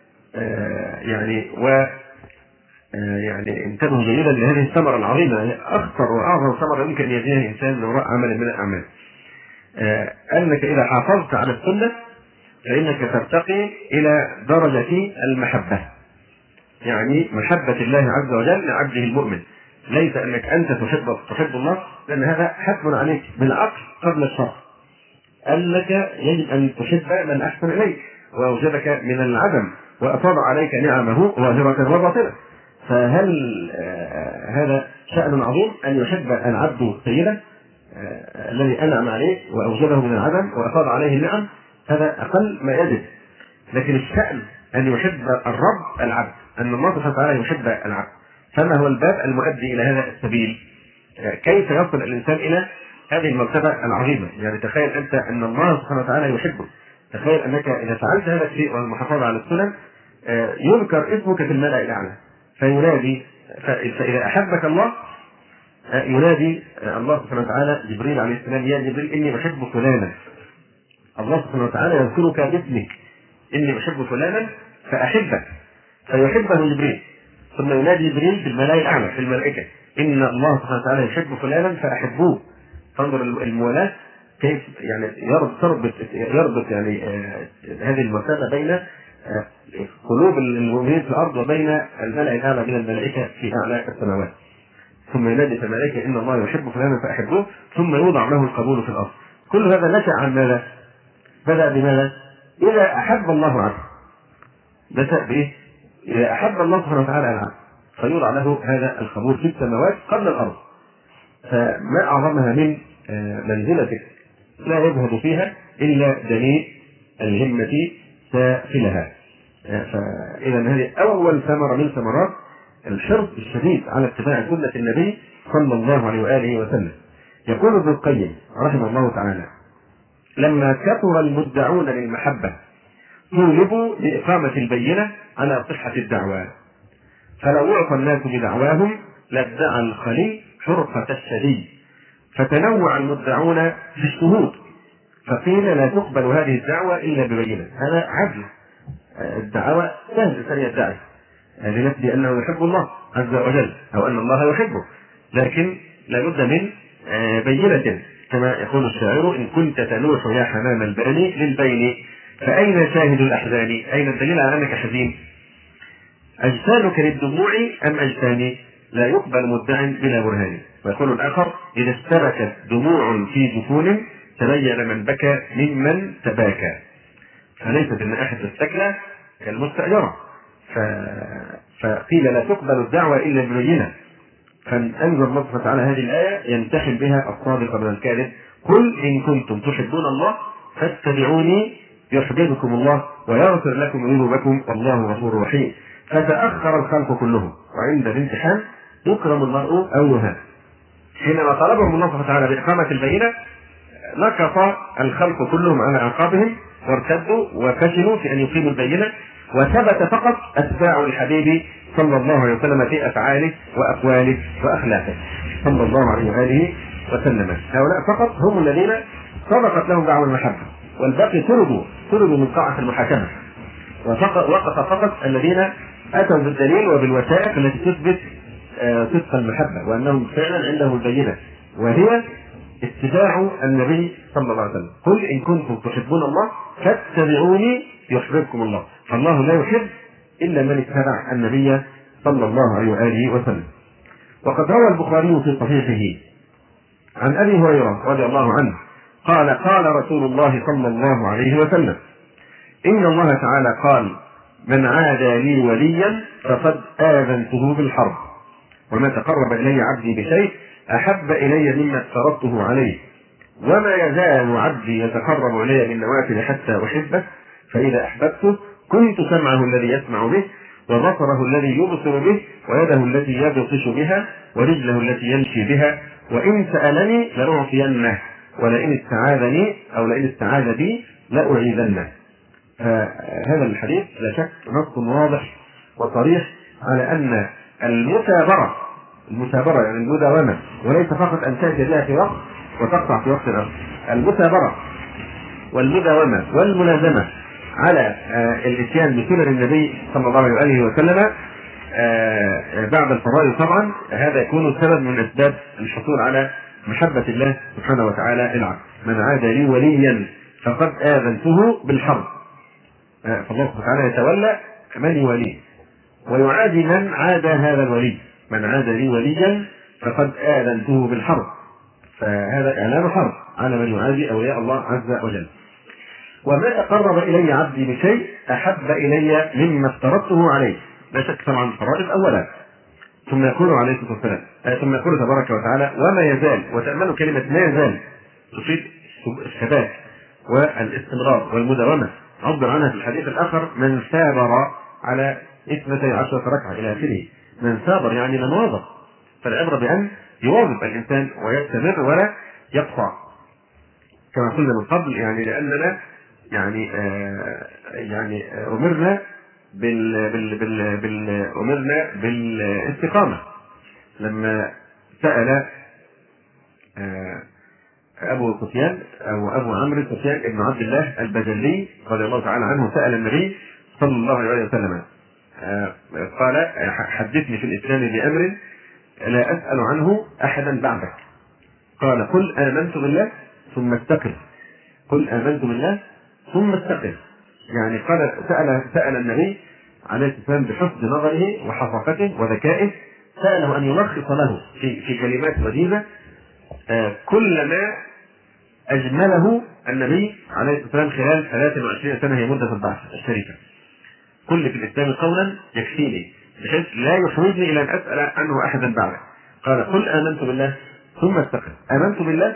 انتبهوا جيدا لهذه الثمرة العظيمة، أخطر وأعظم ثمرة يمكن أن يجنيها الإنسان وراء عمل من الأعمال، أنك إذا حافظت على السنة فإنك ترتقي إلى درجة المحبة، يعني محبة الله عز وجل لعبده المؤمن. ليس أنك أنت تحب الله، لأن هذا حتم عليك بالعقل قبل الشرع، أنك يجب أن تحب من أحسن إليك وأوجدك من العدم وأفاض عليك نعمه ظاهرة وباطنة. فهل هذا شأن عظيم أن يحب العبد سيده الذي أنعم عليه وأوجده من العدم وأفاض عليه النعم؟ هذا أقل ما يجب. لكن الشأن أن يحب الرب العبد، أن الله سبحانه وتعالى يحب العبد. فما هو الباب المؤدي إلى هذا السبيل؟ كيف يصل الإنسان إلى هذه المرتبة العظيمة؟ يعني تخيل أنت أن الله سبحانه وتعالى يحبك، تخيل أنك إذا فعلت هذا الشيء والمحافظة على السنن يذكر اسمك في الملأ الأعلى فينادي. فإذا أحبك الله ينادي الله سبحانه وتعالى جبريل عليه السلام: يا جبريل إني أحب فلانا. الله سبحانه وتعالى يذكرك باسمك: إني أحب فلانا فأحبك، فيحبه جبريل. ثم ينادي جبريل في الملأ الأعلى في الملائكة: إن الله سبحانه وتعالى يحب فلانا فأحبوه. فانظر الموالاة كيف يربط هذه المسافة بين قلوب المؤمنين في الأرض وبين الملأ الأعلى من الملائكة في أعلى السماوات. ثم ينادي في الملائكة: إن الله يحب فلانا فأحبوه، ثم يوضع له القبول في الأرض. كل هذا نشأ عن ماذا؟ بدأ بماذا؟ إذا أحب الله عبده. بدأ بإيه؟ إذا أحب الله سبحانه وتعالى العبد فيوضع له هذا القبول في السماوات قبل الأرض. فما أعظمها من منزلتك لا يذهب فيها إلا دنيء الهمة سافلها. فإذا هذه أول ثمرة من ثمرات الحرص الشديد على اتباع سنة النبي صلى الله عليه وآله وسلم. يقول ابن القيم رحمه الله تعالى: لما كثر المدعون للمحبة طولبوا لإقامة البينة على صحة الدعوى، فلو يعطى الناس بدعواهم لادعى الخلي حرقة الشديد، فتنوع المدعون في الشهود، فقيل لا تقبل هذه الدعوة إلا ببينة. هذا عدل. الدعوة سهل الإنسان يدعي لنفسه أنه يحب الله عز وجل أو أن الله يحبه، لكن لابد من بينة، كما يقول الشاعر: إن كنت تنوح يا حمام الباني للبين فأين شاهد الأحزان؟ أين الدليل على أنك حزين؟ أجسامك للدموع أم أجسامي؟ لا يقبل مدع بلا برهان. ويقول الآخر: إذا اشتبكت دموع في جفون تبين من بكى ممن تباكى. فليست النائحة السكلى كالمستأجرة، فقيل لا تقبل الدعوة إلا ببينة. فأنزل الله سبحانه وتعالى هذه الآية يمتحن بها الصادق من الكاذب: قل إن كنتم تحبون الله فاتبعوني يحببكم الله ويغفر لكم ذنوبكم والله غفور رحيم. فتأخر الخلق كلهم، وعند الامتحان يكرم المرء أو يهان. حينما طلبهم الله سبحانه وتعالى بإقامة البينة نكص الخلق كلهم على أعقابهم وارتدوا وفشلوا في أن يقيموا البينة، وثبت فقط أتباع الحبيب صلى الله عليه وسلم في أفعاله وأقواله وأخلاقه صلى الله عليه وآله وسلم. هؤلاء فقط هم الذين صدقت لهم دعوة المحبة، والباقي طردوا من قاعة المحاكمة، وقف فقط الذين أتوا بالدليل وبالوثائق التي تثبت صدق المحبة وأنهم فعلا عندهم البينة، وهي اتباع النبي صلى الله عليه وسلم. قل إن كنتم تحبون الله فاتبعوني يحببكم الله. فالله لا يحب إلا من اتبع النبي صلى الله عليه وآله وسلم. وقد روى البخاري في صحيحه عن أبي هريرة رضي الله عنه قال: قال رسول الله صلى الله عليه وسلم: إن الله تعالى قال: من عادى لي وليا فقد آذنته بالحرب، وما تقرب إلي عبدي بشيء أحب إلي مما افترضته عليه، وما يزال عبدي يتقرب إلي بالنوافل حتى أحبه، فإذا أحببته كنت سمعه الذي يسمع به، وبصره الذي يبصر به، ويده التي يبطش بها، ورجله التي يمشي بها، وإن سألني لأعطينه، ولئن استعاذني أو لئن استعاذ بي لأعيذنه. هذا الحديث لا شك نص واضح وصريح على أن المثابرة يعني المداومة، وليس فقط أن تأتي بها في وقت وتقطع في وقت آخر. المثابرة والمداومة والملازمة على الاتيان بسنن النبي صلى الله عليه وسلم بعد الفضائل طبعا، هذا يكون سبب من أسباب الحصول على محبة الله سبحانه وتعالى العبد. من عاد لي وليا فقد آذنته بالحرب. فالله سبحانه وتعالى يتولى من يوليه ويعادي من عاد هذا الولي. من عاد لي وليا فقد آذنته بالحرب، فهذا إعلان حرب على من يعادي أولياء الله عز وجل. وما تقرب إلي عبدي بشيء أحب إلي مما افترضته عليه. لا شك طبعا الفرائض أولا، ثم يقول عليه الصلاة والسلام ثم يقول تبارك وتعالى: وما يزال. وتأملوا كلمة ما يزال تفيد الثبات والاستمرار والمداومة. عبر عنها في الحديث الآخر: من ثابر على 12 ركعة إلى آخره. من ثابر يعني من واظب، فالعبرة بأن يواظب الإنسان ويستمر ولا يقطع، كما قلنا من قبل، يعني لأننا يعني أمرنا أمرنا بالاستقامة. لما سأل أبو سفيان أو أبو عمرو سفيان ابن عبد الله البجلي رضي الله تعالى عنه سأل النبي صلى الله عليه وسلم قال: حدثني في الإسلام بأمر لا أسأل عنه أحدا بعدك. قال: قل آمنت بالله ثم استقم. قل آمنت بالله ثم استقم. يعني قال سأل النبي عليه الصلاة والسلام بحسن نظره وحفاظته وذكائه، سأله أن يلخص له في كلمات وجيزة كل ما أجمله النبي عليه الصلاة والسلام خلال 23 سنة هي مدة البعث الشريفة. كل في الإسلام قولا يكفيني بحيث لا يحوجني إلى أن أسأل عنه أحدا بعده. قال: قل آمنت بالله ثم استقم. آمنت بالله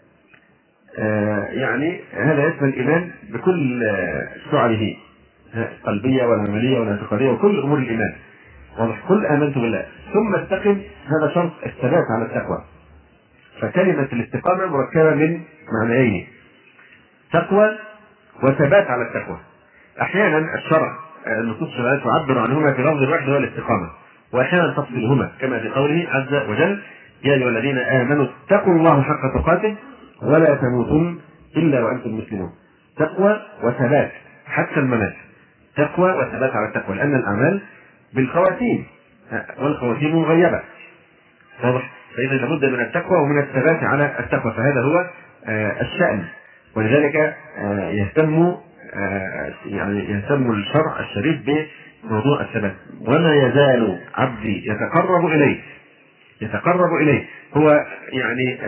يعني هذا يشمل الإيمان بكل شعبه، قلبية والعملية والاعتقادية وكل أمور الإيمان. واضح؟ قل آمنت بالله ثم استقم، هذا شرط الثبات على التقوى. فكلمة الاستقامة مركبة من معنيين: تقوى وثبات على التقوى. أحيانا الشرع النصوص الشرعية تعبر عنهما في لفظ واحد هو الاستقامة، وأحيانا تفصلهما كما في قوله عز وجل: يا أيها الذين آمنوا اتقوا الله حق تقاته ولا تموتن إلا وأنتم مسلمون. تقوى وثبات حتى الممات، تقوى وثبات على التقوى، لأن الأعمال بالخواتيم والخواتيم مغيبة. واضح؟ فإذا لابد من التقوى ومن الثبات على التقوى، فهذا هو الشأن. ولذلك يهتم يعني يهتم الشرع الشريف بموضوع الثبات. وما يزال عبدي يتقرب إليه هو يعني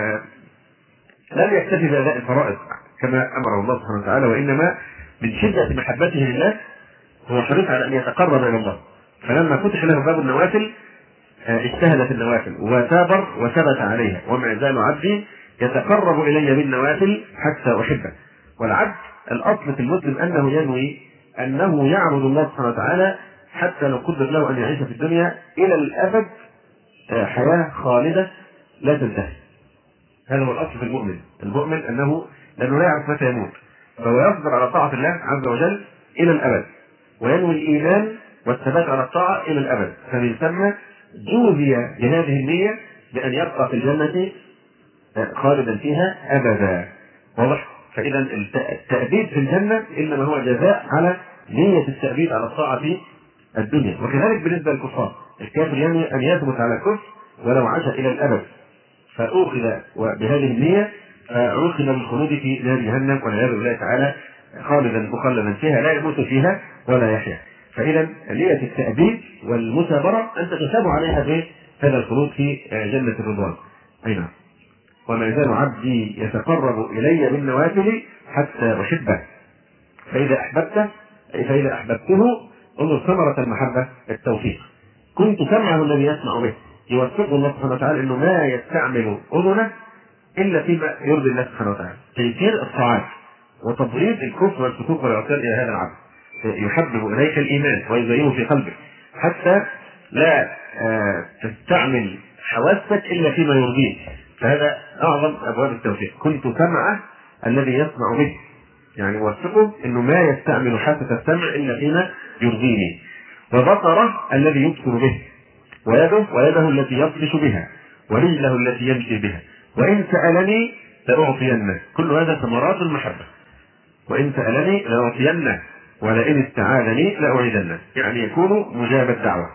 لم يكتفي بأداء الفرائض كما أمره الله سبحانه وتعالى، وإنما من شدة محبته لله هو حريص على أن يتقرب إلى الله. فلما فتح له باب النوافل اجتهد في النوافل وثابر وثبت عليها. وما يزال عبدي يتقرب إلي بالنوافل حتى أحبه. والعبد الأصل في المسلم أنه ينوي أنه يعبد الله سبحانه وتعالى حتى لو قدر له أن يعيش في الدنيا إلى الأبد حياة خالدة لا تنتهي. هذا هو الأصل في المؤمن لأنه لا يعرف متى يموت، فهو يصبر على طاعة الله عز وجل إلى الأبد، وينوي الإيمان والثبات على الطاعة إلى الأبد. فمن ثم جوزي بهذه النية بأن يبقى في الجنة خالدا فيها أبدا. واضح؟ فإذا التأبيد في الجنة إنما هو جزاء على نية التأبيد على الطاعة في الدنيا. وكذلك بالنسبة للكفار، الكافر ينوي أن يثبت على الكفر ولو عاش إلى الأبد، فأخذ بهذه النية عوقب بالخلود في نار جهنم والعياذ بالله تعالى خالدا مخلدا فيها لا يموت فيها ولا يحيا. فإذا نية التأبيد والمثابرة أنت تثاب عليها في هذا الخلود في جنة الرضوان. أي نعم. وما يزال عبدي يتقرب إلي بالنوافل حتى أحبه فإذا أحببته انظر ثمرة المحبة التوفيق. كنت سمعه الذي يسمع به. يوفقه الله سبحانه وتعالى انه ما يستعمل اذنه الا فيما يرضي الله سبحانه وتعالى. تيسير الطاعات وتبغيض الكفر والفسوق والعصيان الى هذا العبد. يحبب اليك الايمان ويزينه في قلبك حتى لا تستعمل حواسك الا فيما يرضيه. فهذا اعظم ابواب التوفيق. كنت سمعه الذي يسمع به، يعني وفقه انه ما يستعمل حاسة السمع الا فيما يرضيني. وبصره الذي يبصر به، ويده التي يبطش بها، ورجله التي يمشي بها. وإن سألني لأعطينه. كل هذا ثمرات المحبة. وإن سألني لأعطينه ولئن استعاذني لأعيذنه. يعني يكون مجاب الدعوة.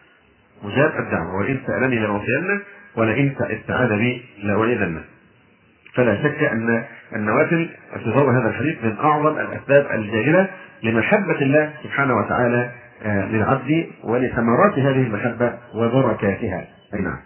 وإن سألني لأعطينه ولئن استعاذ بي لأعيذنه. فلا شك أن النوافل في ضوء هذا الحديث من أعظم الأسباب الجاهلة لمحبة الله سبحانه وتعالى للعبد ولثمرات هذه المحبة وبركاتها. أي نعم.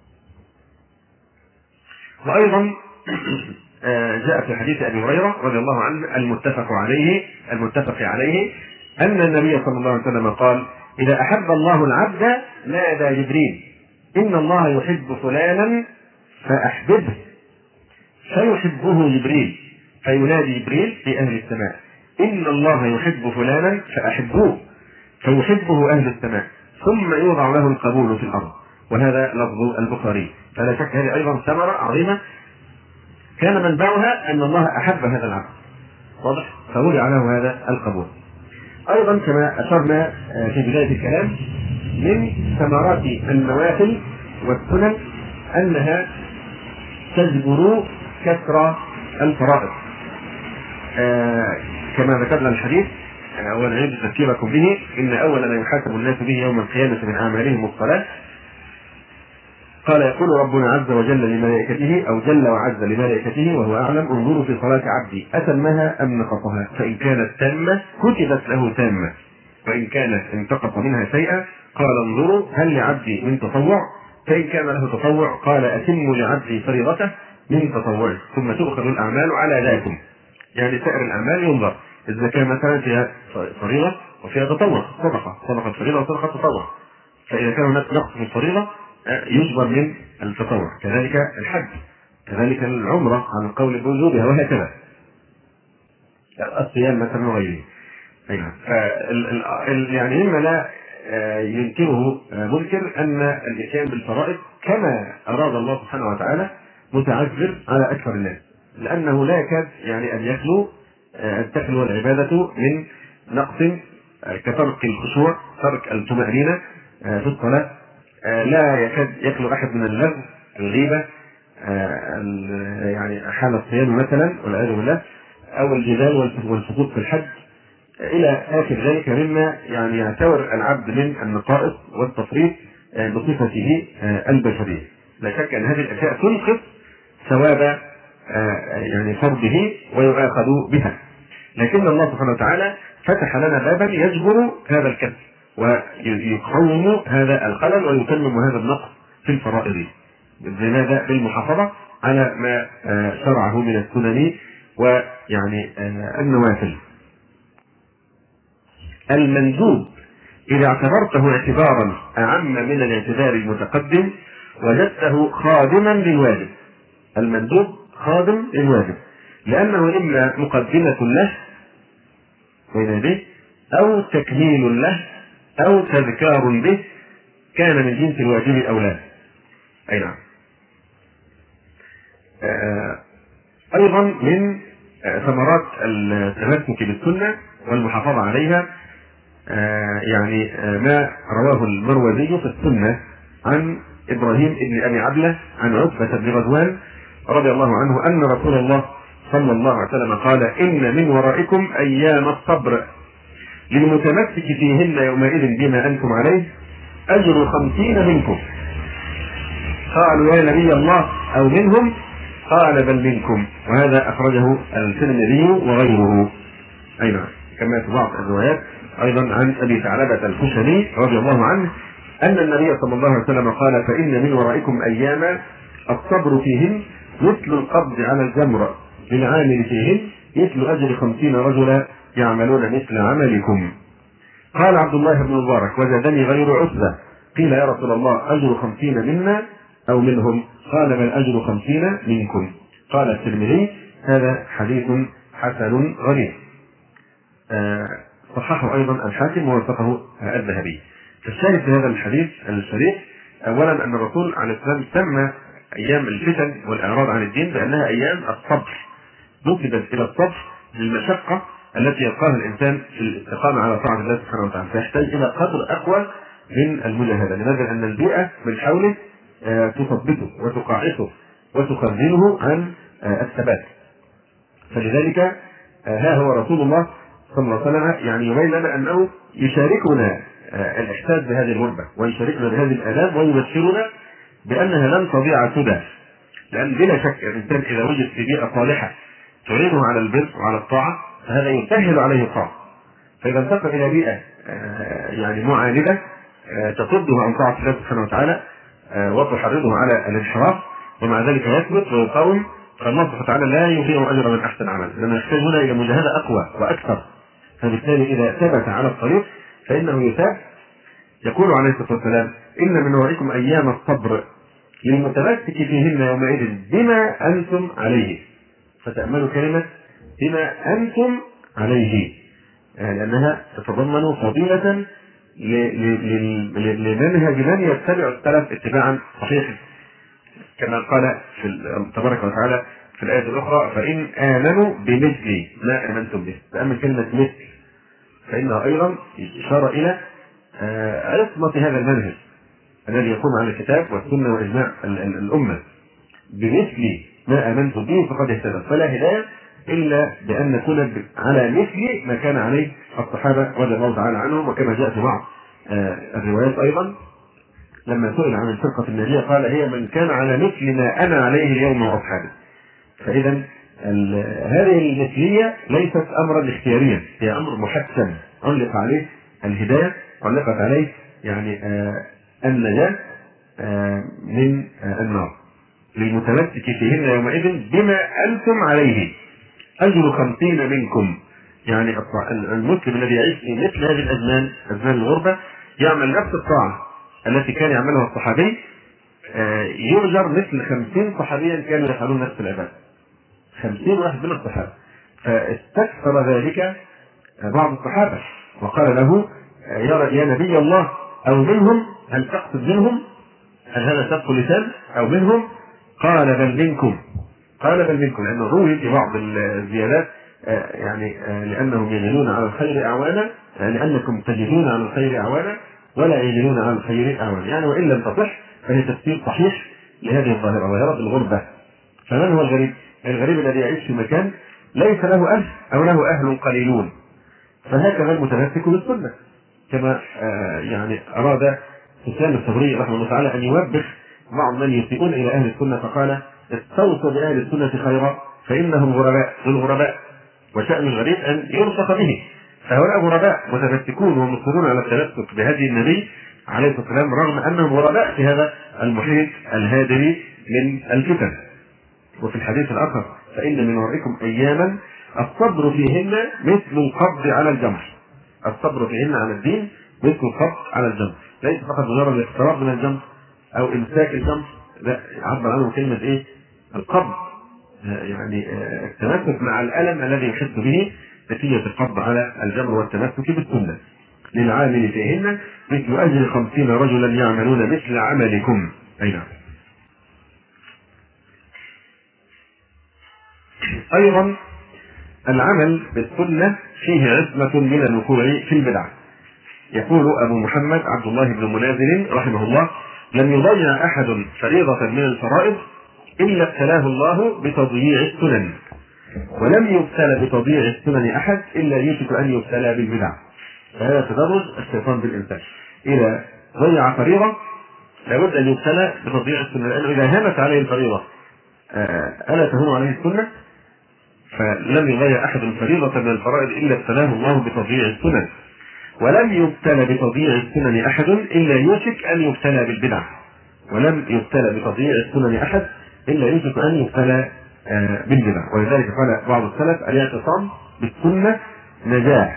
وأيضا جاء في حديث أبي هريرة رضي الله عنه المتفق عليه أن النبي صلى الله عليه وسلم قال: إذا أحب الله العبد نادى جبريل: إن الله يحب فلانا فأحببه، فيحبه جبريل، فينادي جبريل في أهل السماء: إن الله يحب فلانا فأحبوه، فيحبه أهل السماء، ثم يوضع له القبول في الأرض. وهذا لفظ البخاري. فلا شك هذه أيضا ثمرة عظيمة كان منبعها أن الله أحب هذا العبد. واضح؟ فوضع له هذا القبول. أيضا كما أشرنا في بداية الكلام من ثمرات النوافل والسنن أنها تجبر كسر الفرائض. كما ذكرنا الحديث ونعيد تذكيركم به: إن أول ما يحاسب الناس به يوم القيامة من أعمالهم الصلاة. قال: يقول ربنا عز وجل لملائكته أو جل وعز لملائكته وهو أعلم: انظروا في صلاة عبدي أتمها أم نقصها، فإن كانت تامة كتبت له تامة، وإن كانت انتقص منها شيئا قال: انظروا هل لعبدي من تطوع، فإن كان له تطوع قال: أتموا لعبدي فريضته من تطوعه، ثم تؤخذ الأعمال على ذاكم. يعني سائر الأعمال ينظر إذا كان مثلا فيها فريضة وفيها تطوع، صدقة فريضة وصدقة تطوع، فإذا كان هناك نقص في الفريضة يجبر من التطوع. كذلك الحج، كذلك العمرة عن القول بوجوبها، وهكذا الصيام مثلا وغيره. يعني مما لا ينكره منكر أن الإتيان بالفرائض كما أراد الله سبحانه وتعالى متعذر على أكثر الناس، لأنه لا يكاد يعني أن تخلو العبادة من نقص كترك الخشوع، ترك الطمأنينة في الصلاة. لا يكاد يخلو أحد من اللغو، الغيبة، يعني حال الصيام مثلا والعياذ بالله، أو الجدال والسقوط في الحج إلى آخر ذلك مما يعني يعتبر العبد من النقائص والتفريط بصفته البشرية. لا شك أن هذه الأشياء تنقص ثواب يعني فرضه ويؤاخذ بها. لكن الله سبحانه وتعالى فتح لنا بابا يجبر هذا الكسل ويقوم هذا الخلل ويتمم هذا النقص في الفرائض. لماذا؟ بالمحافظة على ما شرعه من السنن ويعني النوافل. المندوب إذا اعتبرته اعتبارا أعم من الاعتبار المتقدم وجدته خادما للواجب. المندوب خادم للواجب لأنه إما مقدمة له أو تكميل له أو تذكار به كان من جنس الواجب أو لا. أي نعم. أيضا من ثمرات التمسك بالسنة والمحافظة عليها يعني ما رواه المروزي في السنة عن إبراهيم بن أبي عبلة عن عتبة بن غزوان رضي الله عنه أن رسول الله صلى الله عليه وسلم قال: إن من ورائكم أيام الصبر للمتمسك فيهن يومئذ بما أنتم عليه أجر 50 منكم. قالوا: يا نبي الله أو منهم؟ قال: بل منكم. وهذا أخرجه الترمذي وغيره. أي نعم. كما في بعض الروايات أيضا عن أبي ثعلبة الخشني رضي الله عنه أن النبي صلى الله عليه وسلم قال: فإن من ورائكم أياما الصبر فيهن مثل القبض على الجمر للعامل فيهن مثل أجر 50 رجلا يعملون مثل عملكم. قال عبد الله بن مبارك: وزادني غير عتبة. قيل: يا رسول الله أجر 50 منا أو منهم؟ قال: بل أجر 50 منكم. قال الترمذي: هذا حديث حسن غريب. صححه أيضا الحاكم ووثقه الذهبي. فالشاهد في هذا الحديث الشريف أولا أن الرسول عليه السلام سمى أيام الفتن والإعراض عن الدين بأنها أيام الصبر، نسبت إلى الصبر للمشقة التي يلقاها الإنسان في الاستقامة على طاعة الله سبحانه وتعالى، فيحتاج إلى قدر أقوى من المجاهدة. لماذا؟ لأن البيئة من حوله تثبته وتقاعسه وتخذله عن الثبات. فلذلك ها هو رسول الله صلى الله عليه وسلم يعني يبين لنا أنه يشاركنا الإحساس بهذه الغربة ويشاركنا بهذه الآلام ويبشرنا بأنها لن تضيع سدى. لأن بلا شك الإنسان إذا وجد في بيئة صالحة تعينه على البر وعلى الطاعة فهذا يسهل عليه الطاعة. فإذا انتقل إلى بيئة يعني معاندة تصده عن طاعة الله سبحانه وتعالى وتحرضه على الانحراف ومع ذلك يثبت ويقاوم، فالله سبحانه وتعالى لا يضيع أجر من أحسن عمل، لأنه يحتاج هنا إلى مجاهدة أقوى وأكثر. فبالتالي إذا ثبت على الطريق فإنه يثاب. يقول عليه الصلاة والسلام: إن من ورائكم أيام الصبر للمتمسك فيهن يومئذ بما أنتم عليه. فتأملوا كلمة بما أنتم عليه لأنها تتضمن فضيلة لمنهج من يتبع السلف اتباعا صحيحا، كما قال تبارك وتعالى في الآية الأخرى: فإن آمنوا بمثل ما آمنتم به. تأمل كلمة مثل فإنها أيضا إشارة إلى عصمة هذا المنهج الذي يقوم على الكتاب والسنة وإجماع الأمة. بمثل ما آمنتم به فقد اهتدوا. فلا هداية إلا بأن نكون على مثل ما كان عليه الصحابة رضي الله تعالى عنهم. وكما جاء في بعض الروايات أيضا لما سئل عن الفرقة الناجية قال: هي من كان على مثل ما أنا عليه اليوم وأصحابي. فإذا هذه المثلية ليست أمرا اختياريا، هي أمر محسن علق عليه الهداية، علقت عليه يعني النجاة من النار. للمتمسك فيهن يومئذ بما أنتم عليه أجر 50 منكم. يعني المسلم الذي يعيش في مثل هذه الأزمان، أزمان الغربة، يعمل نفس الطاعة التي كان يعملها الصحابي، يؤجر مثل 50 صحابيا كانوا يفعلون نفس العبادة. 50 واحد من الصحابة. فاستكثر ذلك بعض الصحابة وقال له: يا نبي الله أو منهم؟ هل تقصد منهم؟ هل هذا سبق لسان أو منهم؟ قال: بل منكم. قال: بل منكم، لأنه روي في بعض الزيادات يعني لأنهم يجدون على الخير أعوانا، لأنكم تجدون على الخير أعوانا ولا يجدون على الخير أعوانا. يعني وإن لم تصح فهي تفسير صحيح لهذه الظاهرة، ظاهرة الغربة. فمن هو الغريب؟ الغريب الذي يعيش في مكان ليس له أهل أو له أهل قليلون. فهكذا المتمسك بالسنة، كما يعني أراد سفيان الثوري رحمه الله تعالى أن يوبخ بعض من يسيئون إلى أهل السنة فقال: استوصوا بأهل السنة خيرا فإنهم غرباء للغرباء. وشأن الغريب أن يرفق به. فهؤلاء غرباء متمسكون ومصرون على التمسك بهدي النبي عليه الصلاة والسلام رغم أنهم غرباء في هذا المحيط الهادر من الفتن. وفي الحديث الآخر فإن من ورائكم أياما الصبر فيهن مثل القبض على الجمر. الصبر فيهن على الدين مثل القبض على الجمر، ليس فقط مجرد الاقتراب من الجمر أو إمساك الجمر، لا، عبر عنه كلمة إيه؟ القبض، يعني التمسك مع الألم الذي يحس به نتيجة القبض على الجمر والتمسك بالسنة. للعامل فيهن مثل أجر 50 رجلا يعملون مثل عملكم. أي نعم. أيضا العمل بالسنة فيه عصمة من الوقوع في البدع. يقول أبو محمد عبد الله بن منازل رحمه الله: لم يضيع أحد فريضة من الفرائض إلا ابتلاه الله بتضييع السنن، ولم يبتلى بتضييع السنن أحد إلا يوشك أن يبتلى بالبدع. فهذا تدرج الشيطان بالإنسان، إذا ضيع فريضة لابد أن يبتلى بتضييع السنة، لأنه إذا هانت عليه الفريضة ألا تهون عليه السنة؟ فلم يضيع أحد فريضة من الفرائض إلا ابتلاه الله بتضييع السنن، ولم يبتلى بتضييع السنن أحد إلا يوشك أن يبتلى بالبدع. ولم يبتلى بتضييع السنن أحد إلا يوشك أن يبتلى بالبدع. ولذلك قال بعض السلف: الاعتصام بالسنة نجاة،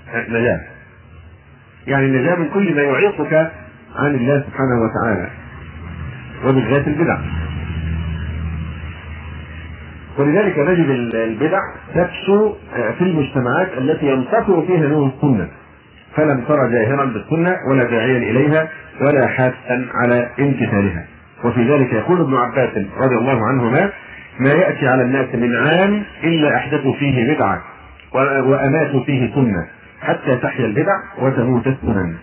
يعني النجاة من كل ما يعيقك عن الله سبحانه وتعالى، وبالذات البدع. ولذلك نجد البدع تفشو في المجتمعات التي ينتفع فيها نور السنة، فلم ترى جاهرا بالسنة ولا داعيا إليها ولا حاثا على امتثالها. وفي ذلك يقول ابن عباس رضي الله عنهما: ما يأتي على الناس من عام إلا أحدثوا فيه بدعة وأماتوا فيه سنة حتى تحيا البدع وتموت السنن.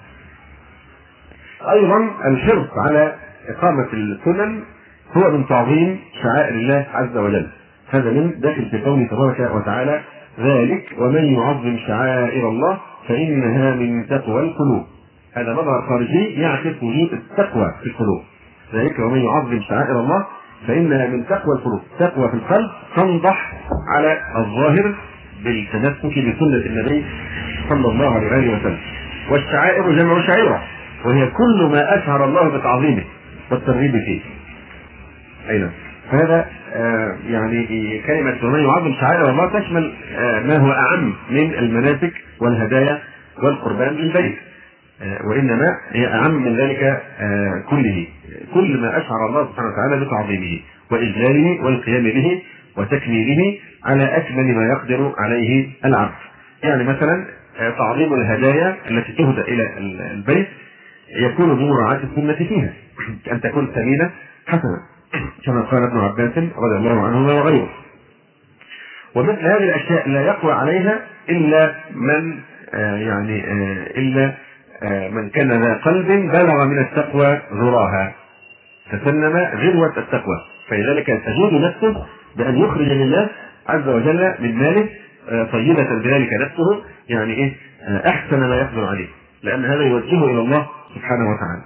أيضا الحرص على إقامة السنن هو من تعظيم شعائر الله عز وجل. هذا من داخل في قوله تبارك وتعالى: ذلك ومن يعظم شعائر الله فإنها من تقوى القلوب. هذا مظهر خارجي يعكس وجود التقوى في القلوب. ذلك ومن يعظم شعائر الله فإنها من تقوى القلوب. تقوى في القلب تنضح على الظاهر بالتمسك بسنة النبي صلى الله عليه وسلم. والشعائر جمع شعيرة، وهي كل ما أشهر الله بتعظيمه والترغيب فيه. أيضا هذا يعني كلمة ومن يعظم شعائر الله تشمل ما هو أعم من المناسك والهدايا والقربان للبيت، وإنما هي أعم من ذلك كله، كل ما أشعر الله سبحانه وتعالى بتعظيمه وإجلاله والقيام به وتكميله على أكمل ما يقدر عليه العبد. يعني مثلا تعظيم الهدايا التي تهدى إلى البيت يكون بمراعاة السنة فيها، أن تكون ثمينة حسنة كما قال ابن عباس رضي الله عنهما وغيره. ومثل هذه الأشياء لا يقوى عليها إلا من من كان ذا قلب بلغ من التقوى ذراها، تسنم ذروة التقوى، فلذلك تجود نفسه بأن يخرج لله عز وجل من ماله طيبة بذلك نفسه، يعني إيه؟ أحسن ما يقدر عليه، لأن هذا يوجهه إلى الله سبحانه وتعالى.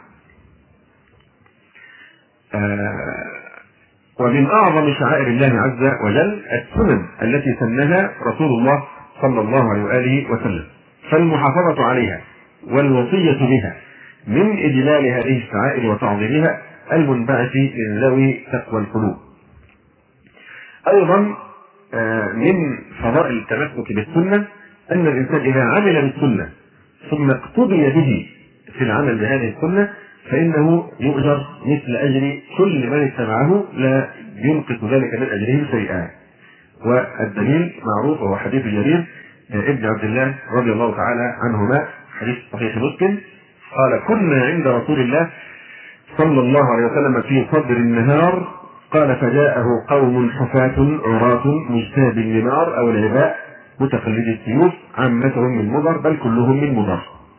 ومن أعظم شعائر الله عز وجل السنن التي سنها رسول الله صلى الله عليه وآله وسلم، فالمحافظة عليها والوصية بها من إجلال هذه الشعائر وتعظيمها المنبعث من ذوي تقوى القلوب. أيضا من فضائل التمسك بالسنة أن الإنسان إذا عمل بالسنة ثم اقتدي به في العمل بهذه السنة فإنه يؤجر مثل أجر كل من اتبعه، لا ينقص ذلك من أجره شيئا. والدليل معروف وهو حديث جرير ابن عبد الله رضي الله تعالى عنهما، حديث صحيح مسلم، قال: كنا عند رسول الله صلى الله عليه وسلم في صدر النهار، قال: فجاءه قوم حفاة عراة مجتاب النمار أو العباء متقلد السيوف، عامتهم من مضر بل كلهم من مضر.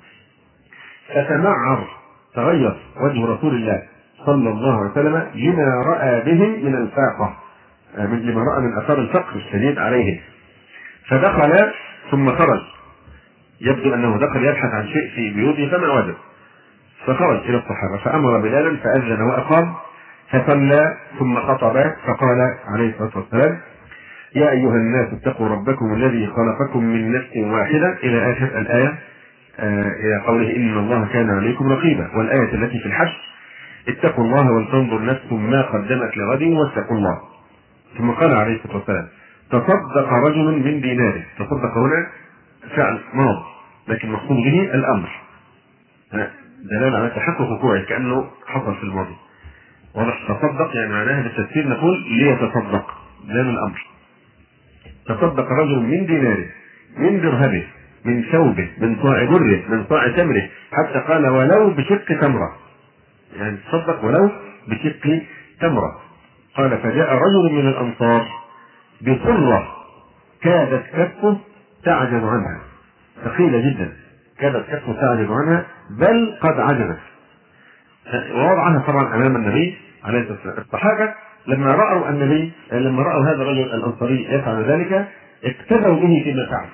فتمعر، تغير وجه رسول الله صلى الله عليه وسلم لما رأى بهم من الفاقة، لما رأى من أثار الفقر الشديد عليهم، فدخل ثم خرج، يبدو أنه دخل يبحث عن شيء في بيوته فما وجد، فخرج إلى الصحابة فأمر بلالا فأذن وأقام، فصلى ثم خطب فقال عليه الصلاة والسلام: يا أيها الناس اتقوا ربكم الذي خلقكم من نفس واحدة إلى آخر الآية، إلى قوله إن الله كان عليكم رقيبا. والآية التي في الحج اتقوا الله ولتنظر نفس ما قدمت لغد واتقوا الله. ثم قال عليه الصلاة والسلام تصدق رجل من ديناره. تصدق هنا فعل ماض لكن مقصود به الأمر، دلالة على تحقق وقوعه كأنه حصل في الماضي. واضح؟ تصدق يعني معناها بالتفسير نقول ليتصدق، ده من الأمر. تصدق رجل من ديناره، من درهمه، من ثوبه، من صاع بره، من صاع تمره، حتى قال ولو بشق تمره، يعني تصدق ولو بشق تمره. قال فجاء رجل من الأنصار بصرة كادت كفه تعجز عنها، ثقيلة جدا، كادت كفه تعجز عنها بل قد عجزت، ووضعها طبعا أمام النبي عليه الصلاة والسلام. الصحابة لما رأوا النبي، لما رأوا هذا الرجل الأنصاري يفعل ذلك اقتدوا به فيما فعل،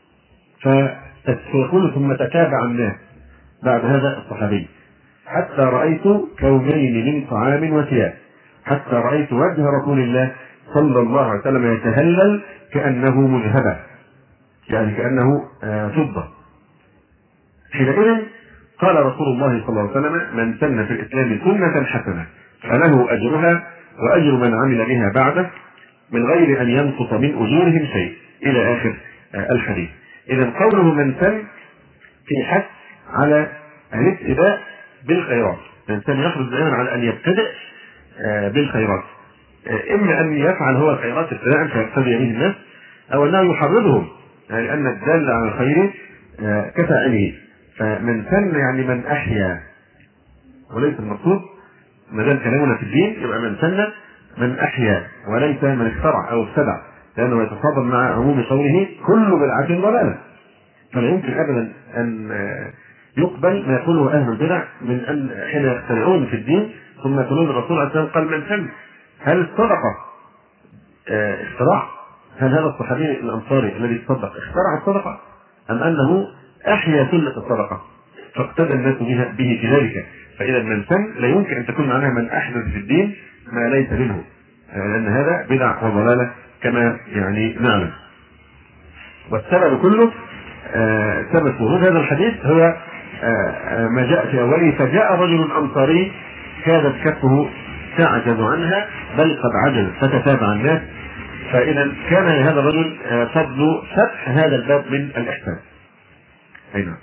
فيقول ثم تتابع الناس بعد هذا الصحابي حتى رأيت كومين من طعام وثياب، حتى رأيت وجه رسول الله صلى الله عليه وسلم يتهلل كأنه مذهبة، يعني كأنه فضة. حينئذ قال رسول الله صلى الله عليه وسلم من سن في الإسلام سنة حسنة فله أجرها وأجر من عمل بها بعده من غير أن ينقص من أجورهم شيء، إلى آخر الحديث. إذا قوله من سن في حث على الابتداء بالخيرات، الإنسان يخرج دائما على أن يبتدئ بالخيرات، إما أن يفعل هو الخيرات ابتداء فيقتدي به الناس، أو أنه يحرضهم، يعني أن الدال على الخير كفاعله. فمن سن يعني من أحيا، وليس المقصود ما دام كلامنا في الدين يبقى من سن من أحيا وليس من اخترع أو ابتدع، لأنه يتصادم مع عموم قوله كل بدعة ضلالة. فلا يمكن أبدا أن يقبل ما يقوله أهل البدع من أن حين يخترعون في الدين ثم يقولون الرسول عليه السلام قال من سن. هل الصدقة اختراع؟ هل هذا الصحابي الأنصاري الذي تصدق اخترع الصدقة أم أنه أحيا سنة الصدقة فاقتدى الناس به في ذلك؟ فإذا من سن لا يمكن أن تكون معناها من أحدث في الدين ما ليس منه، لأن هذا بدع وضلالة كما يعني نعلم. والسبب كله سبب ورود هذا الحديث هو ما جاء في أوله فجاء رجل أنصاري كادت كفه تعجز عنها بل قد عجز فتتابع الناس. فإذا كان لهذا الرجل فضل فتح هذا الباب من الإحسان. أين؟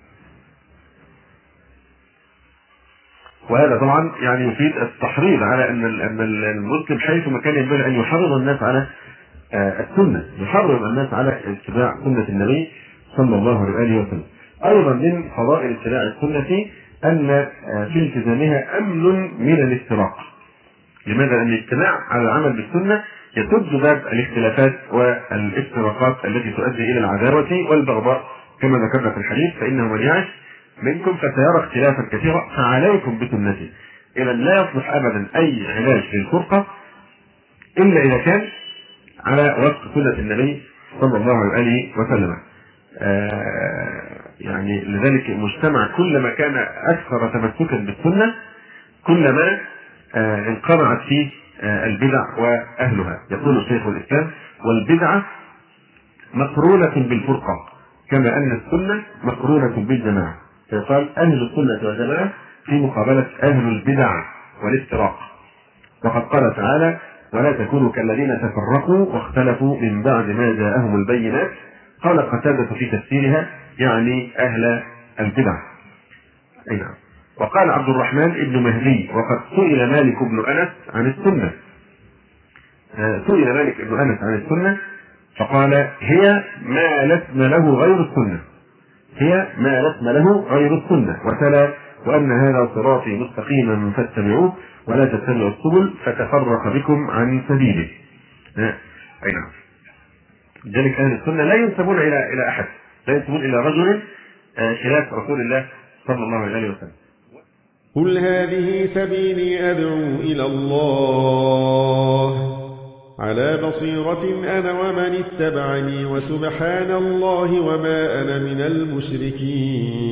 وهذا طبعا يعني يفيد التحريض على أن المسلم حيثما كان ينبغي أن يحرض الناس على السنة، يحرض الناس على اتباع سنة النبي صلى الله عليه وسلم. أيضا من فضائل اتباع السنة أن في التزامها أمن من الافتراق. لماذا؟ لأن الاجتماع على العمل بالسنة يسد باب الاختلافات والافتراقات التي تؤدي إلى العداوة والبغضاء كما ذكرنا في الحديث فإنه من يعش منكم فسيرى اختلافا كثيرا فعليكم بسنتي. إذا لا يصلح أبدا أي علاج للفرقة إلا إذا كان على وفق سنة النبي صلى الله عليه وسلم. يعني لذلك المجتمع كلما كان أكثر تمسكا بالسنة كلما انقمعت فيه البدع وأهلها. يقول شيخ الإسلام والبدعة مقرونة بالفرقة كما أن السنة مقرونة بالجماعة، فيقال أهل السنة والجماعة في مقابلة أهل البدع والافتراق. وقد قال تعالى ولا تكونوا كالذين تفرقوا واختلفوا من بعد ما جاءهم البينات. قال قتادة في تفسيرها يعني أهل البدع. أي نعم. وقال عبد الرحمن ابن مهدي وقد سئل مالك بن أنس عن السنة، سئل مالك بن أنس عن السنة فقال هي ما لسم له غير السنة، هي ما لسم له غير السنة. وتلا وأن هذا صراطي مستقيما فاتبعوه ولا تتبعوا السبل فتفرق بكم عن سبيله. أي نعم. ذلك أهل السنة لا ينسبون إلى أحد، لا ينسبون إلى رجل خلاف رسول الله صلى الله عليه وسلم. قل هذه سبيلي أدعو إلى الله على بصيرة أنا ومن اتبعني وسبحان الله وما أنا من المشركين.